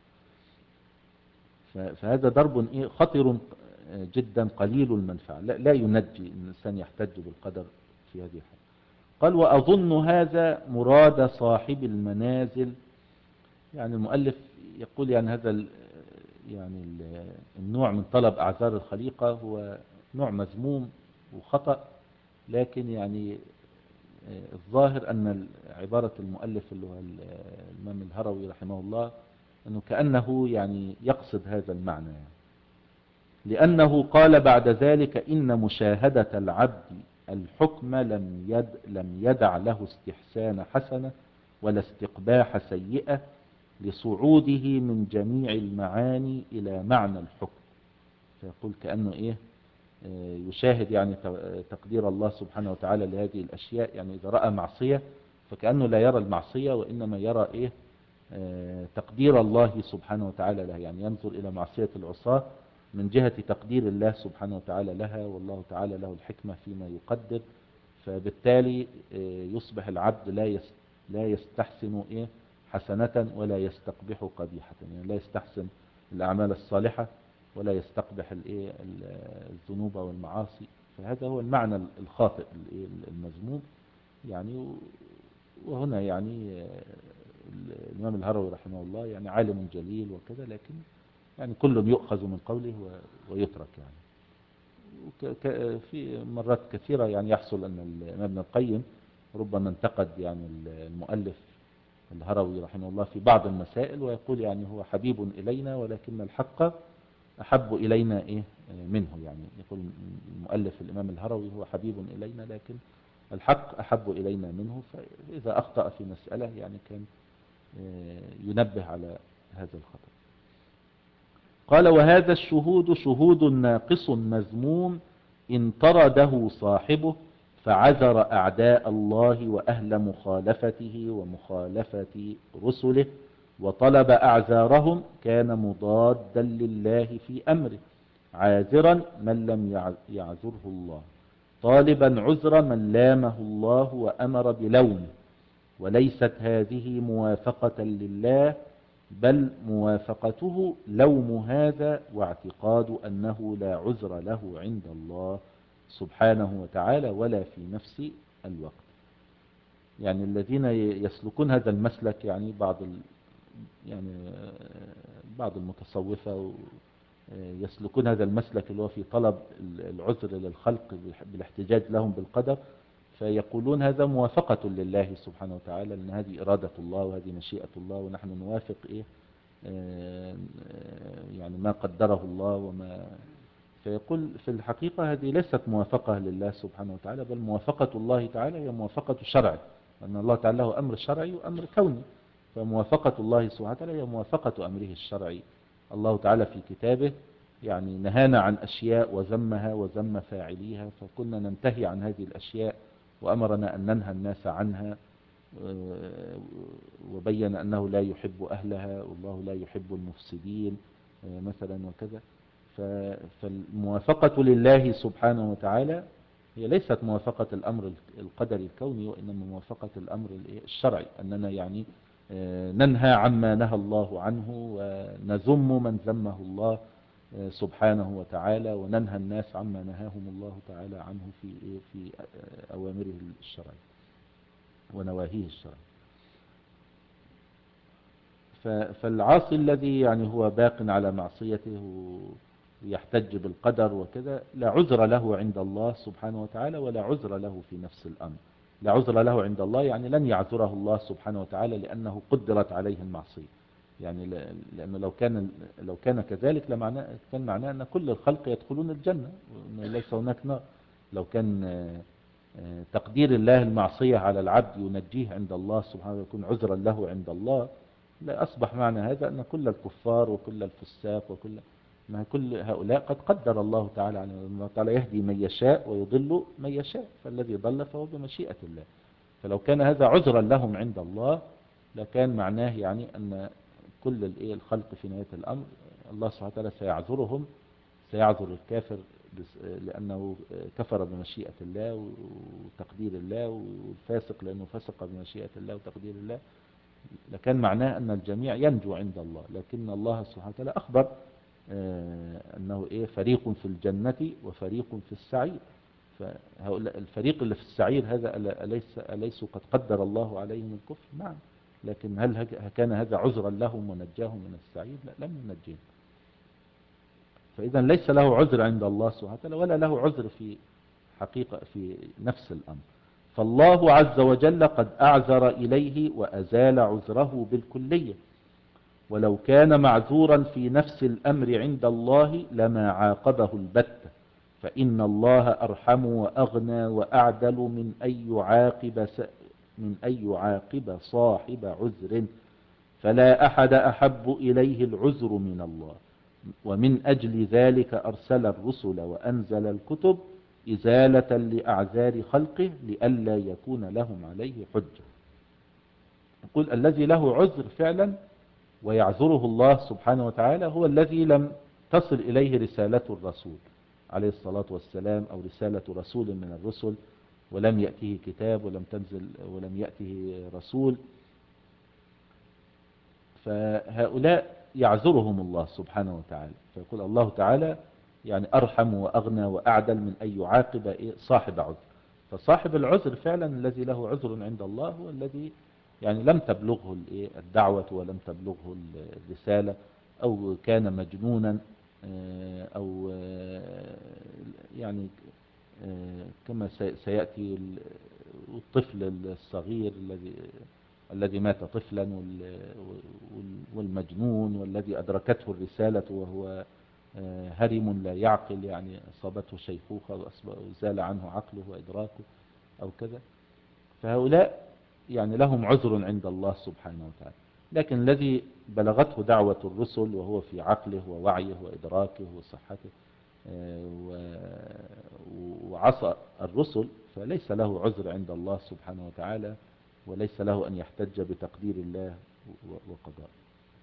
فهذا ضرب إيه خطر جدا قليل المنفعة، لا ينجي الإنسان يحتج بالقدر في هذه الحالة. قال وأظن هذا مراد صاحب المنازل. يعني المؤلف يقول يعني هذا يعني النوع من طلب أعذار الخليقة هو نوع مذموم وخطأ، لكن يعني الظاهر أن عبارة المؤلف اللي هو الإمام الهروي رحمه الله أنه كأنه يعني يقصد هذا المعنى، يعني لأنه قال بعد ذلك إن مشاهدة العبد الحكم لم يد لم يدع له استحسان حسنة ولا استقباح سيئة لصعوده من جميع المعاني إلى معنى الحكم. فيقول كأنه إيه يشاهد يعني تقدير الله سبحانه وتعالى لهذه الأشياء. يعني إذا رأى معصية فكأنه لا يرى المعصية وإنما يرى إيه تقدير الله سبحانه وتعالى لها، يعني ينظر إلى معصية العصاة من جهة تقدير الله سبحانه وتعالى لها، والله تعالى له الحكمة فيما يقدر. فبالتالي يصبح العبد لا لا يستحسن إيه حسنة ولا يستقبح قبيحة، يعني لا يستحسن الأعمال الصالحة ولا يستقبح الإيه الذنوب والمعاصي. فهذا هو المعنى الخاطئ المذموم يعني. وهنا يعني الإمام الهروي رحمه الله يعني عالم جليل وكذا، لكن يعني كل يؤخذ من قوله ويترك يعني. في مرات كثيرة يعني يحصل أن الإمام ابن القيم ربما انتقد يعني المؤلف الهروي رحمه الله في بعض المسائل، ويقول يعني هو حبيب إلينا ولكن الحق أحب إلينا إيه منه. يعني يقول المؤلف الإمام الهروي هو حبيب إلينا لكن الحق أحب إلينا منه. فإذا أخطأ في مسألة يعني كان ينبه على هذا الخطأ. قال: وهذا الشهود شهود ناقص مذموم إن طرده صاحبه فعذر أعداء الله وأهل مخالفته ومخالفة رسله وطلب أعذارهم كان مضادا لله في أمره، عاذرا من لم يعذره الله، طالبا عذر من لامه الله وأمر بلومه. وليست هذه موافقة لله، بل موافقته لوم هذا واعتقاد أنه لا عذر له عند الله سبحانه وتعالى ولا في نفس الوقت. يعني الذين يسلكون هذا المسلك يعني بعض يعني بعض المتصوفة يسلكون هذا المسلك اللي هو في طلب العذر للخلق بالاحتجاج لهم بالقدر، فيقولون هذا موافقة لله سبحانه وتعالى، لأن هذه إرادة الله وهذه مشيئة الله ونحن نوافق إيه آه يعني ما قدره الله وما. فيقول في الحقيقة هذه ليست موافقة لله سبحانه وتعالى، بل موافقة الله تعالى هي موافقة شرعه، لأن الله تعالى له أمر شرعي وأمر كوني. فموافقة الله سبحانه وتعالى هي موافقة أمره الشرعي. الله تعالى في كتابه يعني نهانا عن أشياء وذمها وذم فاعليها، فكنا ننتهي عن هذه الأشياء وأمرنا أن ننهى الناس عنها، وبين أنه لا يحب أهلها والله لا يحب المفسدين مثلا وكذا. فالموافقة لله سبحانه وتعالى هي ليست موافقة الأمر القدري الكوني، وإنما موافقة الأمر الشرعي، أننا يعني ننهى عما نهى الله عنه ونذم من ذمه الله سبحانه وتعالى، وننهى الناس عما نهاهم الله تعالى عنه في في أوامره الشرعية ونواهيه الشرعية. فالعاصي الذي يعني هو باق على معصيته ويحتج بالقدر وكذا لا عذر له عند الله سبحانه وتعالى ولا عذر له في نفس الأمر. لا عذر له عند الله يعني لن يعذره الله سبحانه وتعالى لأنه قدرت عليه المعصية. يعني لأنه لو كان لو كان كذلك لمعنى كان معناه أن كل الخلق يدخلون الجنة وليس هناك نار. لو كان تقدير الله المعصية على العبد ينجيه عند الله سبحانه ويكون عذرا له عند الله، لا أصبح معنى هذا أن كل الكفار وكل الفساق وكل ما كل هؤلاء قد قدر الله تعالى على الله تعالى يهدي من يشاء ويضل من يشاء، فالذي ضل فهو بمشيئة الله. فلو كان هذا عذرا لهم عند الله لكان معناه يعني أن كل الخلق في نهاية الأمر الله سبحانه وتعالى سيعذرهم، سيعذر الكافر لأنه كفر بمشيئة الله وتقدير الله، والفاسق لأنه فسق بمشيئة الله وتقدير الله، لكان معناه أن الجميع ينجو عند الله. لكن الله سبحانه وتعالى أخبر أنه إيه فريق في الجنة وفريق في السعير. فهؤلاء الفريق اللي في السعير هذا أليس أليسوا قد قدر الله عليهم الكفر؟ نعم، لكن هل كان هذا عذرا لهم ونجاهم من السعير؟ لا، لم ينجيهم. فإذا ليس له عذر عند الله سبحانه وتعالى ولا له عذر في حقيقة في نفس الأمر. فالله عز وجل قد أعذر إليه وأزال عذره بالكلية، ولو كان معذورا في نفس الأمر عند الله لما عاقبه البتة، فإن الله أرحم وأغنى وأعدل من أن يعاقب من أن يعاقب صاحب عذر، فلا أحد أحب إليه العذر من الله. ومن أجل ذلك أرسل الرسل وأنزل الكتب إزالة لأعذار خلقه لئلا يكون لهم عليه حجة. يقول الذي له عذر فعلا ويعذره الله سبحانه وتعالى هو الذي لم تصل إليه رسالة الرسول عليه الصلاة والسلام، أو رسالة رسول من الرسل ولم يأته كتاب ولم تنزل ولم يأته رسول، فهؤلاء يعذرهم الله سبحانه وتعالى. فيقول الله تعالى يعني أرحم وأغنى وأعدل من أن يعاقب صاحب عذر. فصاحب العذر فعلا الذي له عذر عند الله هو الذي يعني لم تبلغه الدعوة ولم تبلغه الرسالة، أو كان مجنونا أو يعني كما سيأتي الطفل الصغير الذي الذي مات طفلا والمجنون والذي أدركته الرسالة وهو هرم لا يعقل، يعني أصابته شيخوخة وزال عنه عقله وإدراكه أو كذا. فهؤلاء يعني لهم عذر عند الله سبحانه وتعالى. لكن الذي بلغته دعوة الرسل وهو في عقله ووعيه وإدراكه وصحته وعصى الرسل فليس له عذر عند الله سبحانه وتعالى، وليس له أن يحتج بتقدير الله وقضاءه.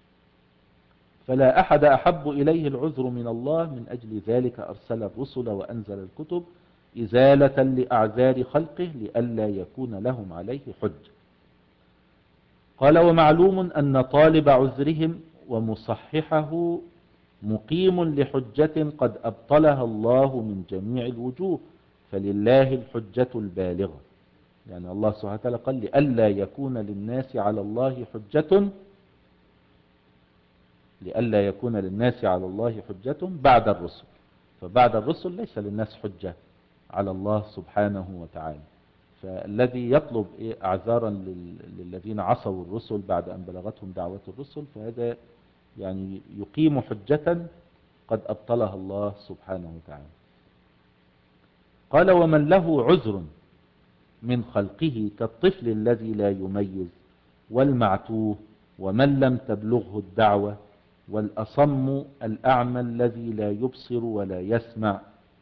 فلا أحد أحب إليه العذر من الله، من أجل ذلك أرسل الرسل وأنزل الكتب إزالة لأعذار خلقه لئلا يكون لهم عليه حجة. قال: ومعلوم أن طالب عذرهم ومصححه مقيم لحجة قد أبطلها الله من جميع الوجوه، فلله الحجة البالغة. يعني الله سبحانه وتعالى قال: لئلا يكون للناس على الله حجة لئلا يكون للناس على الله حجة بعد الرسل. فبعد الرسل ليس للناس حجة على الله سبحانه وتعالى. فالذي يطلب أعذارا للذين عصوا الرسل بعد أن بلغتهم دعوة الرسل فهذا يعني يقيم حجة قد أبطلها الله سبحانه وتعالى. قال: ومن له عذر من خلقه كالطفل الذي لا يميز والمعتوه ومن لم تبلغه الدعوة والأصم الأعمى الذي لا يبصر ولا يسمع،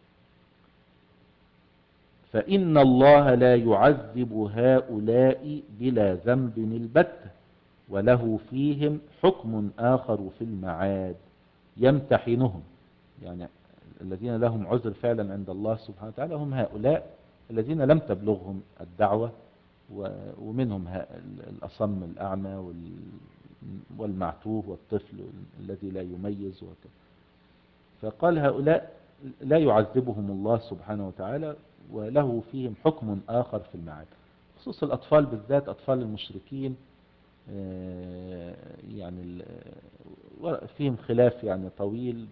فإن الله لا يعذب هؤلاء بلا ذنب البتة، وله فيهم حكم آخر في المعاد يمتحنهم. يعني الذين لهم عذر فعلا عند الله سبحانه وتعالى هم هؤلاء الذين لم تبلغهم الدعوة، ومنهم الأصم الأعمى والمعتوه والطفل الذي لا يميز وكذا. فقال هؤلاء لا يعذبهم الله سبحانه وتعالى وله فيهم حكم آخر في المعاد. خصوص الأطفال بالذات، أطفال المشركين يعني فيهم خلاف يعني طويل،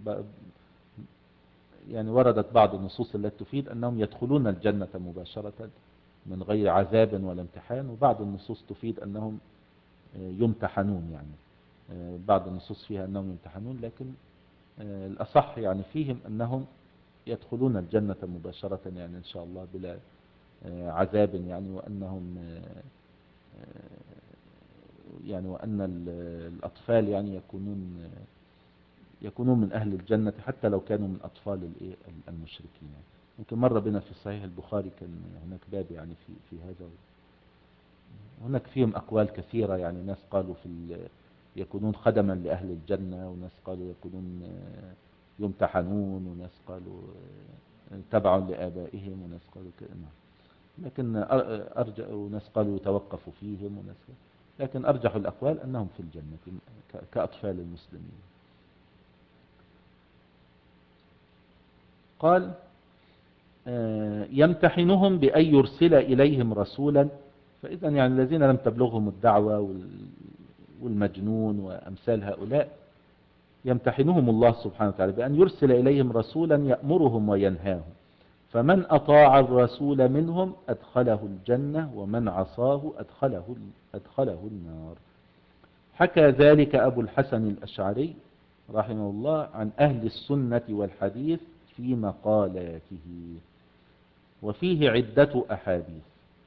يعني وردت بعض النصوص التي تفيد أنهم يدخلون الجنة مباشرة من غير عذاب ولا امتحان، وبعض النصوص تفيد أنهم يمتحنون. يعني بعض النصوص فيها أنهم يمتحنون، لكن الأصح يعني فيهم أنهم يدخلون الجنة مباشرة يعني إن شاء الله بلا عذاب، يعني وأنهم يعني وأن الأطفال يعني يكونون يكونون من أهل الجنة حتى لو كانوا من أطفال المشركين. يمكن مر بنا في صحيح البخاري كان هناك باب يعني في في هذا. هناك فيهم أقوال كثيرة، يعني ناس قالوا في يكونون خدما لأهل الجنة، وناس قالوا يكونون يمتحنون، وناس قالوا تبع لآبائهم، وناس قالوا كده. لكن أرجع وناس قالوا يتوقفوا فيهم، وناس لكن أرجح الأقوال أنهم في الجنة كأطفال المسلمين. قال: يمتحنهم بأن يرسل إليهم رسولا. فإذا يعني الذين لم تبلغهم الدعوة والمجنون وأمثال هؤلاء يمتحنهم الله سبحانه وتعالى بأن يرسل إليهم رسولا يأمرهم وينهاهم، فمن أطاع الرسول منهم أدخله الجنة، ومن عصاه أدخله, أدخله النار. حكى ذلك أبو الحسن الأشعري رحمه الله عن أهل السنة والحديث في مقالاته، وفيه عدة أحاديث.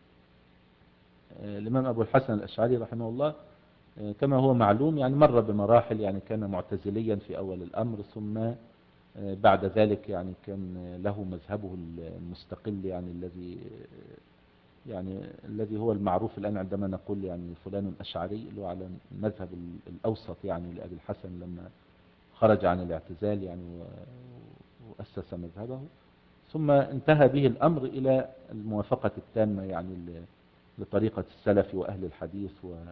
الإمام أبو الحسن الأشعري رحمه الله كما هو معلوم يعني مر بمراحل، يعني كان معتزليا في أول الأمر، ثم بعد ذلك يعني كان له مذهبه المستقل، يعني الذي يعني الذي هو المعروف الآن عندما نقول يعني فلان أشعري، اللي هو على المذهب الأوسط يعني لأبي الحسن لما خرج عن الاعتزال يعني وأسس مذهبه، ثم انتهى به الأمر إلى الموافقة التامة يعني لطريقة السلف وأهل الحديث،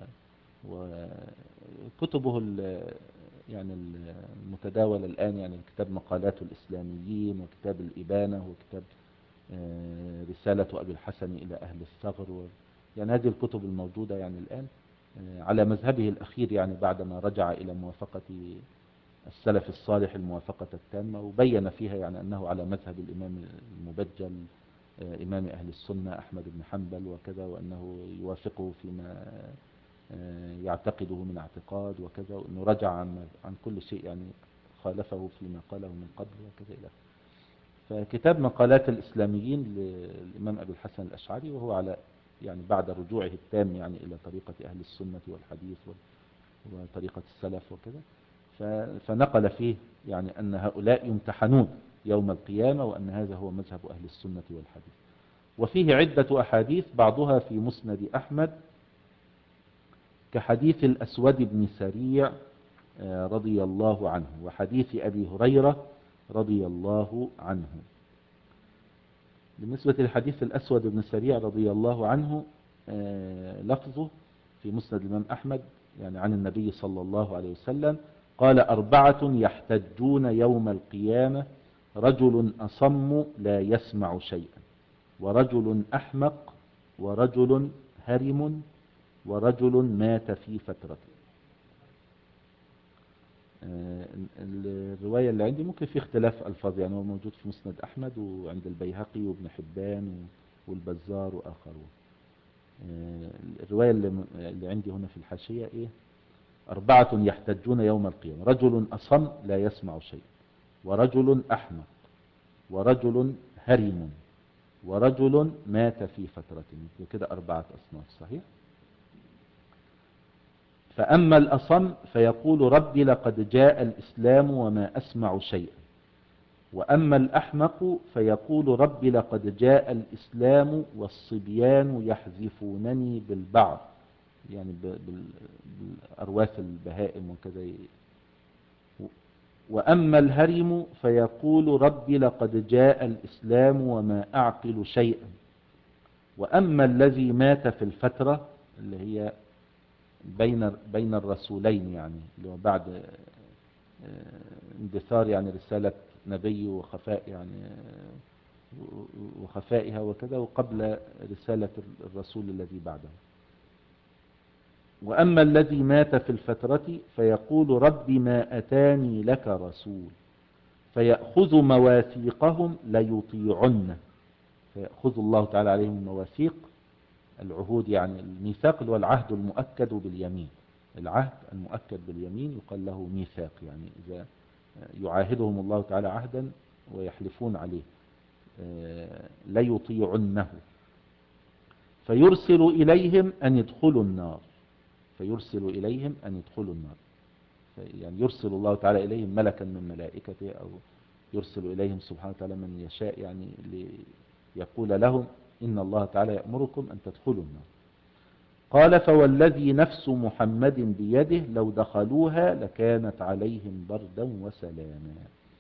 وكتبه يعني المتداولة الآن يعني كتاب مقالات الإسلاميين، وكتاب الإبانة، وكتاب رسالة أبي الحسن إلى أهل الثغر، يعني هذه الكتب الموجودة يعني الآن على مذهبه الأخير، يعني بعدما رجع إلى موافقة السلف الصالح الموافقة التامة، وبين فيها يعني أنه على مذهب الإمام المبجل إمام أهل السنة أحمد بن حنبل وكذا، وأنه يوافقه فيما يعتقده من اعتقاد وكذا، وأنه رجع عن عن كل شيء يعني خالفه فيما قاله من قبل وكذا إلى. فكتاب مقالات الإسلاميين للإمام أبي الحسن الأشعري، وهو على يعني بعد رجوعه التام يعني إلى طريقة أهل السنة والحديث وطريقة السلف وكذا، فنقل فيه يعني أن هؤلاء يمتحنون يوم القيامة، وأن هذا هو مذهب أهل السنة والحديث. وفيه عدة أحاديث بعضها في مسند أحمد، كحديث الأسود بن سريع رضي الله عنه، وحديث أبي هريرة رضي الله عنه. بالنسبة للحديث الأسود بن سريع رضي الله عنه، لفظه في مسند الإمام أحمد يعني عن النبي صلى الله عليه وسلم قال: أربعة يحتجون يوم القيامة: رجل أصم لا يسمع شيئا، ورجل أحمق، ورجل هرم، ورجل مات في فترته. الرواية اللي عندي ممكن في اختلاف ألفاظ، يعني هو موجود في مسند أحمد وعند البيهقي وابن حبان والبزار وآخرون. الرواية اللي عندي هنا في الحاشية إيه؟ أربعة يحتجون يوم القيامة: رجل أصم لا يسمع شيء، ورجل أحمق، ورجل هرم، ورجل مات في فترة. كده أربعة أصناف صحيح. فأما الأصم فيقول: ربي لقد جاء الإسلام وما أسمع شيئا. وأما الأحمق فيقول: ربي لقد جاء الإسلام والصبيان يحذفونني بالبعض، يعني بالأرواث البهائم وكذا. وأما الهرم فيقول: ربي لقد جاء الإسلام وما أعقل شيئا. وأما الذي مات في الفترة اللي هي بين بين الرسولين، يعني اللي هو بعد اندثار يعني رسالة نبي وخفاء يعني وخفائها وكذا، وقبل رسالة الرسول الذي بعده. وأما الذي مات في الفترة فيقول: رب ما أتاني لك رسول، فيأخذ مواثيقهم ليطيعن. فيأخذ الله تعالى عليهم المواثيق، العهود يعني الميثاق اللي هو العهد المؤكد باليمين. العهد المؤكد باليمين يقال له ميثاق، يعني إذا يعاهدهم الله تعالى عهدا ويحلفون عليه ليطيعنه. فيرسل إليهم أن يدخلوا النار فيرسل إليهم أن يدخلوا النار يعني يرسل الله تعالى إليهم ملكا من ملائكته، أو يرسل إليهم سبحانه وتعالى من يشاء، يعني ليقول لهم: إن الله تعالى يأمركم أن تدخلوا النار. قال: فوالذي نفس محمد بيده لو دخلوها لكانت عليهم بردا وسلاما.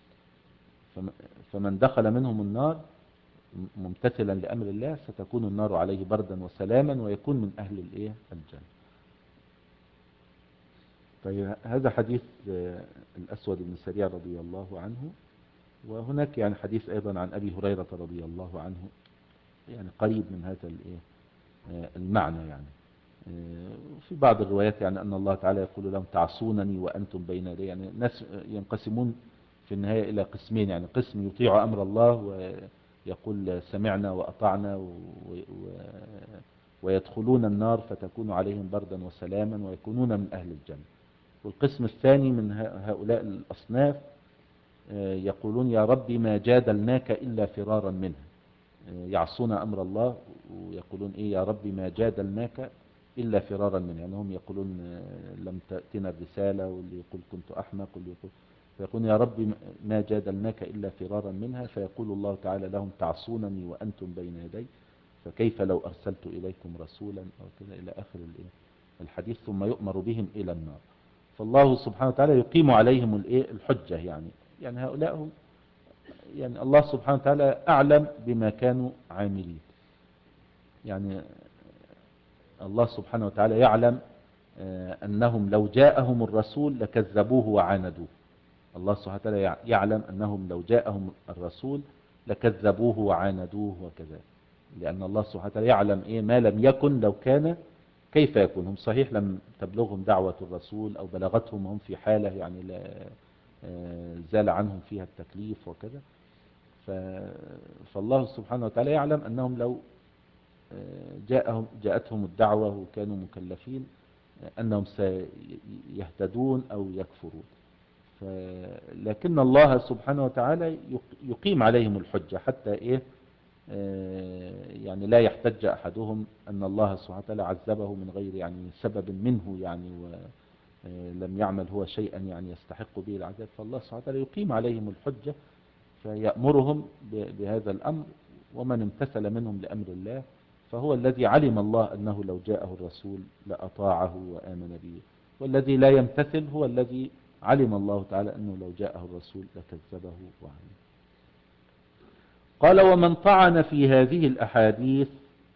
فمن دخل منهم النار ممتثلا لأمر الله ستكون النار عليه بردا وسلاما، ويكون من أهل الإيه الجنة. طيب، هذا حديث الأسود بن سريع رضي الله عنه. وهناك يعني حديث أيضا عن أبي هريرة رضي الله عنه، يعني قريب من هذا الإيه المعنى. يعني في بعض الروايات يعني أن الله تعالى يقول لهم: تعصونني وأنتم بين يدي. يعني الناس ينقسمون في النهاية إلى قسمين، يعني قسم يطيع أمر الله ويقول سمعنا وأطعنا ويدخلون النار فتكون عليهم بردا وسلاما ويكونون من أهل الجنة. والقسم الثاني من هؤلاء الأصناف يقولون: يا ربي ما جادلناك إلا فرارا منها. يعصون أمر الله ويقولون: إيه يا ربي ما جادلناك إلا فرارا منها. يعني هم يقولون لم تأتنا الرسالة، واللي يقول كنت أحمق، واللي يقول فيقولون: يا ربي ما جادلناك إلا فرارا منها. فيقول الله تعالى لهم: تعصونني وأنتم بين يدي، فكيف لو أرسلت إليكم رسولا، أو كذا إلى آخر الحديث. ثم يؤمر بهم إلى النار. فالله سبحانه وتعالى يقيم عليهم الايه الحجة. يعني يعني هؤلاء هم يعني الله سبحانه وتعالى أعلم بما كانوا عاملين. يعني الله سبحانه وتعالى يعلم أنهم لو جاءهم الرسول لكذبوه وعاندوه. الله سبحانه وتعالى يعلم أنهم لو جاءهم الرسول لكذبوه وعاندوه وكذا، لأن الله سبحانه وتعالى يعلم إيه ما لم يكن لو كان كيف يكون. هم صحيح لم تبلغهم دعوة الرسول أو بلغتهم هم في حالة يعني لا زال عنهم فيها التكليف وكذا. فالله سبحانه وتعالى يعلم أنهم لو جاءهم جاءتهم الدعوة وكانوا مكلفين أنهم سيهتدون أو يكفرون. لكن الله سبحانه وتعالى يقيم عليهم الحجة حتى إيه يعني لا يحتج أحدهم أن الله سبحانه وتعالى عذبه من غير يعني سبب منه يعني ولم يعمل هو شيئا يعني يستحق به العذاب. فالله سبحانه وتعالى يقيم عليهم الحجة فيأمرهم بهذا الأمر، ومن امتثل منهم لأمر الله فهو الذي علم الله أنه لو جاءه الرسول لأطاعه وآمن به، والذي لا يمتثل هو الذي علم الله تعالى أنه لو جاءه الرسول لكذبه وعلم. قال ومن طعن في هذه الأحاديث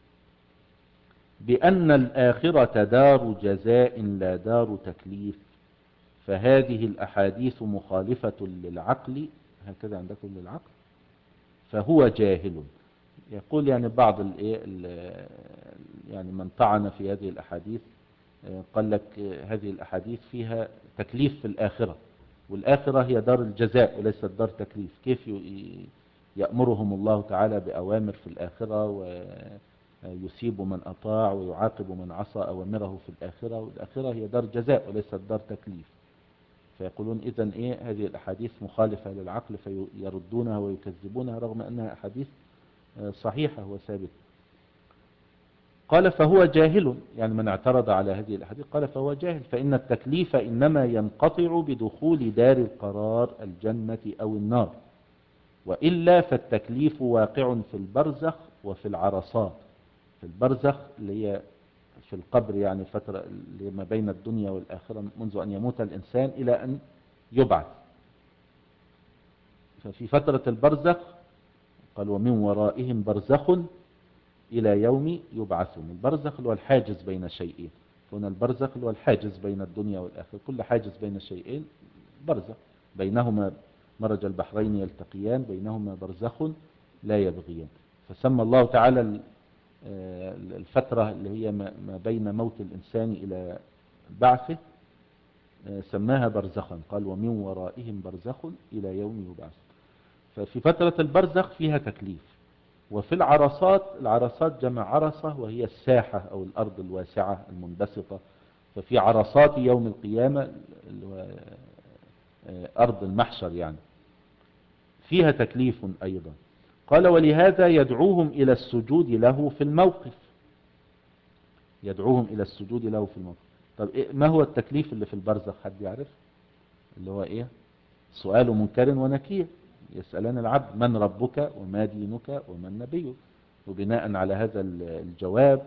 بأن الآخرة دار جزاء لا دار تكليف فهذه الأحاديث مخالفة للعقل، هكذا عندكم للعقل، فهو جاهل. يقول يعني بعض الايه يعني من طعن في هذه الأحاديث قال لك هذه الأحاديث فيها تكليف في الآخرة، والآخرة هي دار الجزاء وليست دار تكليف. كيف يأمرهم الله تعالى بأوامر في الآخرة ويثيب من أطاع ويعاقب من عصى أوامره في الآخرة، والآخرة هي دار جزاء وليست دار تكليف. فيقولون إذن إيه هذه الأحاديث مخالفة للعقل فيردونها ويكذبونها رغم أنها أحاديث صحيحة وثابتة. قال فهو جاهل، يعني من اعترض على هذه الأحاديث قال فهو جاهل، فإن التكليف إنما ينقطع بدخول دار القرار الجنة أو النار، وإلا فالتكليف واقع في البرزخ وفي العرصات. في البرزخ اللي هي في القبر، يعني فترة اللي ما بين الدنيا والآخرة منذ أن يموت الإنسان إلى أن يبعث. ففي فترة البرزخ قال ومن ورائهم برزخ إلى يوم يبعثون. البرزخ اللي هو الحاجز بين شيئين، هنا البرزخ اللي هو الحاجز بين الدنيا والآخرة، كل حاجز بين شيئين برزخ، بينهما مرج البحرين يلتقيان بينهما برزخ لا يبغيان. فسمى الله تعالى الفترة اللي هي ما بين موت الإنسان إلى بعثه سماها برزخا، قال ومن ورائهم برزخ إلى يوم يبعث. ففي فترة البرزخ فيها تكليف. وفي العرصات، العرصات جمع عرصة وهي الساحة أو الأرض الواسعة المنبسطة، ففي عرصات يوم القيامة أرض المحشر يعني فيها تكليف أيضا. قال ولهذا يدعوهم إلى السجود له في الموقف، يدعوهم إلى السجود له في الموقف. طب إيه ما هو التكليف اللي في البرزخ؟ حد يعرف؟ اللي هو إيه؟ سؤال منكر ونكير، يسألان العبد من ربك وما دينك ومن نبيك، وبناء على هذا الجواب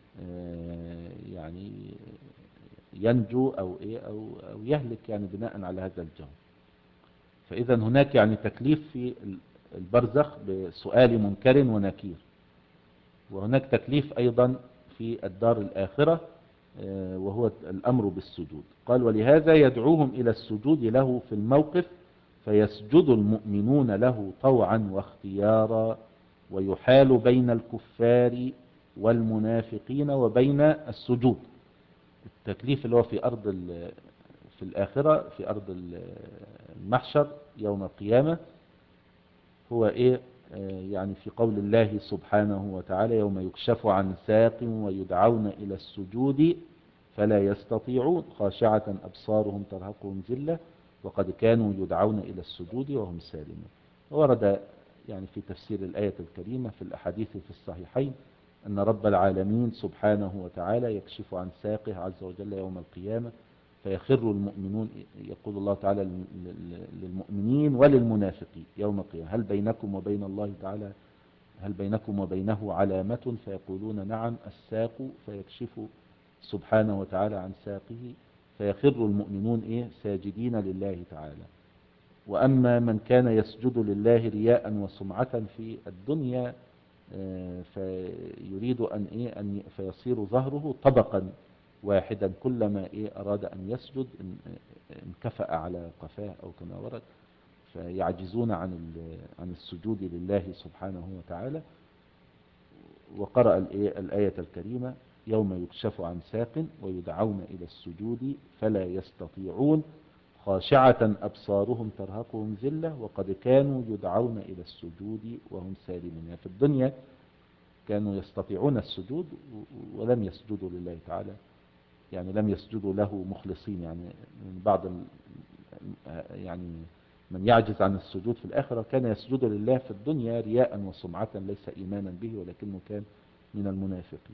يعني ينجو أو إيه أو أو يهلك، يعني بناء على هذا الجواب. فإذا هناك يعني تكليف في البرزخ بسؤال منكر ونكير، وهناك تكليف أيضا في الدار الآخرة وهو الأمر بالسجود. قال ولهذا يدعوهم إلى السجود له في الموقف فيسجد المؤمنون له طوعا واختيارا، ويحال بين الكفار والمنافقين وبين السجود. التكليف اللي هو في أرض في الآخرة في أرض المحشر يوم القيامة هو إيه؟ يعني في قول الله سبحانه وتعالى يوم يكشف عن ساق ويدعون إلى السجود فلا يستطيعون خاشعة أبصارهم ترهقهم ذلة وقد كانوا يدعون إلى السجود وهم سالمون. ورد يعني في تفسير الآية الكريمة في الأحاديث في الصحيحين أن رب العالمين سبحانه وتعالى يكشف عن ساقه عز وجل يوم القيامة فيخر المؤمنون، يقول الله تعالى للمؤمنين وللمنافقين يوم القيامة هل بينكم وبين الله تعالى هل بينكم وبينه علامة؟ فيقولون نعم الساق، فيكشف سبحانه وتعالى عن ساقه فيخر المؤمنون إيه ساجدين لله تعالى. وأما من كان يسجد لله رياء وسمعة في الدنيا فيريد أن إيه أن فيصير ظهره طبقا واحدا، كلما إيه أراد أن يسجد انكفأ على قفاه أو كما ورد، فيعجزون عن عن السجود لله سبحانه وتعالى. وقرأ الآية الكريمة يوم يكشف عن ساق ويدعون إلى السجود فلا يستطيعون خاشعة أبصارهم ترهقهم ذلة وقد كانوا يدعون إلى السجود وهم سالمون. يعني في الدنيا كانوا يستطيعون السجود ولم يسجدوا لله تعالى، يعني لم يسجدوا له مخلصين. يعني من بعض ال... يعني من يعجز عن السجود في الآخرة كان يسجد لله في الدنيا رياء وسمعة ليس إيمانا به، ولكنه كان من المنافقين.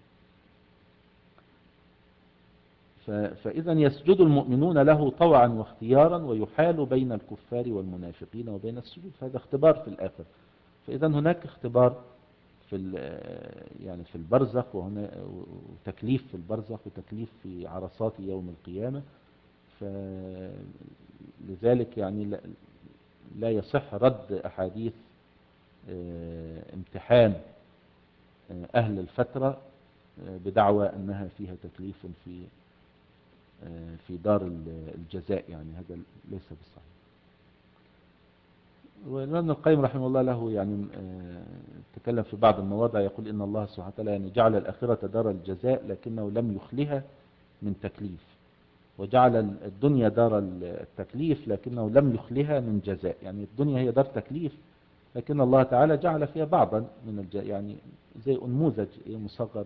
فإذا يسجد المؤمنون له طوعا واختيارا، ويحال بين الكفار والمنافقين وبين السجود، فهذا اختبار في الآخرة. فإذا هناك اختبار في يعني في البرزخ، وهنا تكليف في البرزخ وتكليف في عرصات يوم القيامة. فلذلك يعني لا, لا يصح رد أحاديث امتحان أهل الفترة بدعوى أنها فيها تكليف في في دار الجزاء، يعني هذا ليس بالصحيح. وابن القيم رحمه الله له يعني تكلم في بعض المواضع، يقول إن الله سبحانه وتعالى يعني جعل الآخرة دار الجزاء لكنه لم يخلها من تكليف، وجعل الدنيا دار التكليف لكنه لم يخلها من جزاء. يعني الدنيا هي دار تكليف، لكن الله تعالى جعل فيها بعضا من الجزاء، يعني زي نموذج مصغر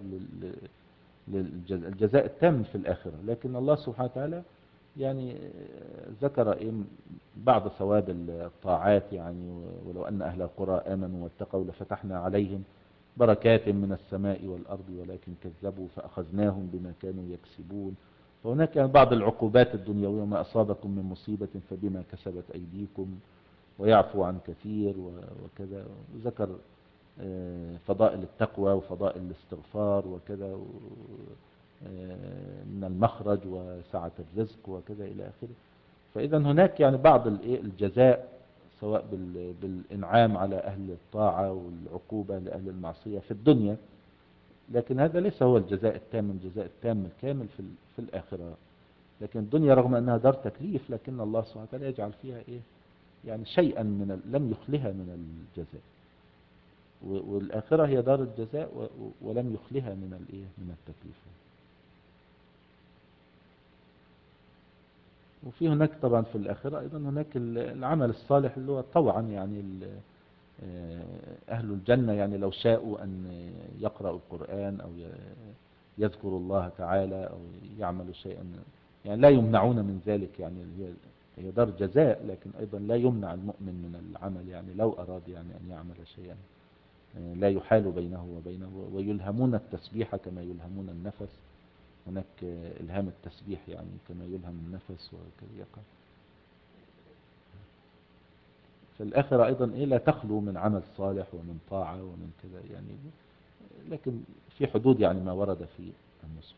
للجزاء التام في الآخرة. لكن الله سبحانه وتعالى يعني ذكر بعض ثواب الطاعات، يعني ولو أن أهل القرى آمنوا واتقوا لفتحنا عليهم بركات من السماء والأرض ولكن كذبوا فأخذناهم بما كانوا يكسبون. فهناك بعض العقوبات الدنيوية، ما أصابكم من مصيبة فبما كسبت أيديكم ويعفو عن كثير وكذا. ذكر فضائل التقوى وفضائل الاستغفار وكذا، من المخرج وسعة الرزق وكذا إلى آخره. فإذا هناك يعني بعض الجزاء سواء بالإنعام على أهل الطاعة والعقوبة لأهل المعصية في الدنيا، لكن هذا ليس هو الجزاء التام، الجزاء التام الكامل في في الآخرة. لكن الدنيا رغم أنها دار تكليف لكن الله سبحانه وتعالى يجعل فيها إيه يعني شيئا من لم يخلها من الجزاء، والآخرة هي دار الجزاء ولم يخلها من الإيه من التكليف. وفي هناك طبعا في الآخرة أيضا هناك العمل الصالح اللي هو طوعا، يعني أهل الجنة يعني لو شاءوا أن يقرأوا القرآن أو يذكروا الله تعالى أو يعملوا شيئا يعني لا يمنعون من ذلك. يعني هي هي دار جزاء، لكن أيضا لا يمنع المؤمن من العمل، يعني لو أراد يعني أن يعمل شيئا لا يحال بينه وبينه. ويلهمون التسبيح كما يلهمون النفس، هناك إلهام التسبيح يعني كما يلهم النفس وكذا يقع. فالآخرة أيضا إيه لا تخلو من عمل صالح ومن طاعة ومن كذا يعني، لكن في حدود يعني ما ورد في النصوص.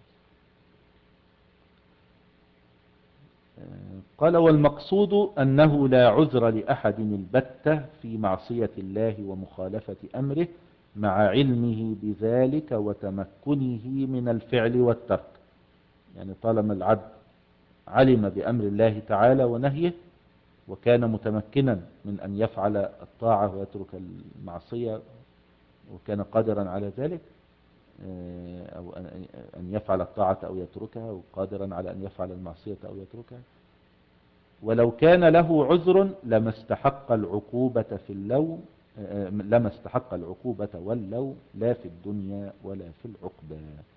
قال والمقصود أنه لا عذر لأحد البتة في معصية الله ومخالفة أمره مع علمه بذلك وتمكنه من الفعل والترك. يعني طالما العبد علم بأمر الله تعالى ونهيه وكان متمكنا من أن يفعل الطاعة ويترك المعصية وكان قادرا على ذلك، أو أن يفعل الطاعة أو يتركها، وقادرا على أن يفعل المعصية أو يتركها، ولو كان له عذر لما استحق العقوبة في اللوم لما استحق العقوبة واللوم لا في الدنيا ولا في العقبى.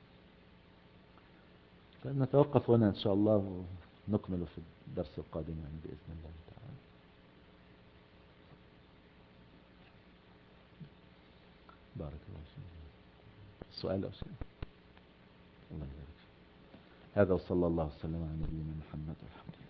فنتوقف هنا إن شاء الله ونكمل في الدرس القادم يعني بإذن الله تعالى. بارك الله فيك. السؤال أو شيء؟ الله يبارك. هذا وصلى الله وسلم على نبينا محمد والحمد لله.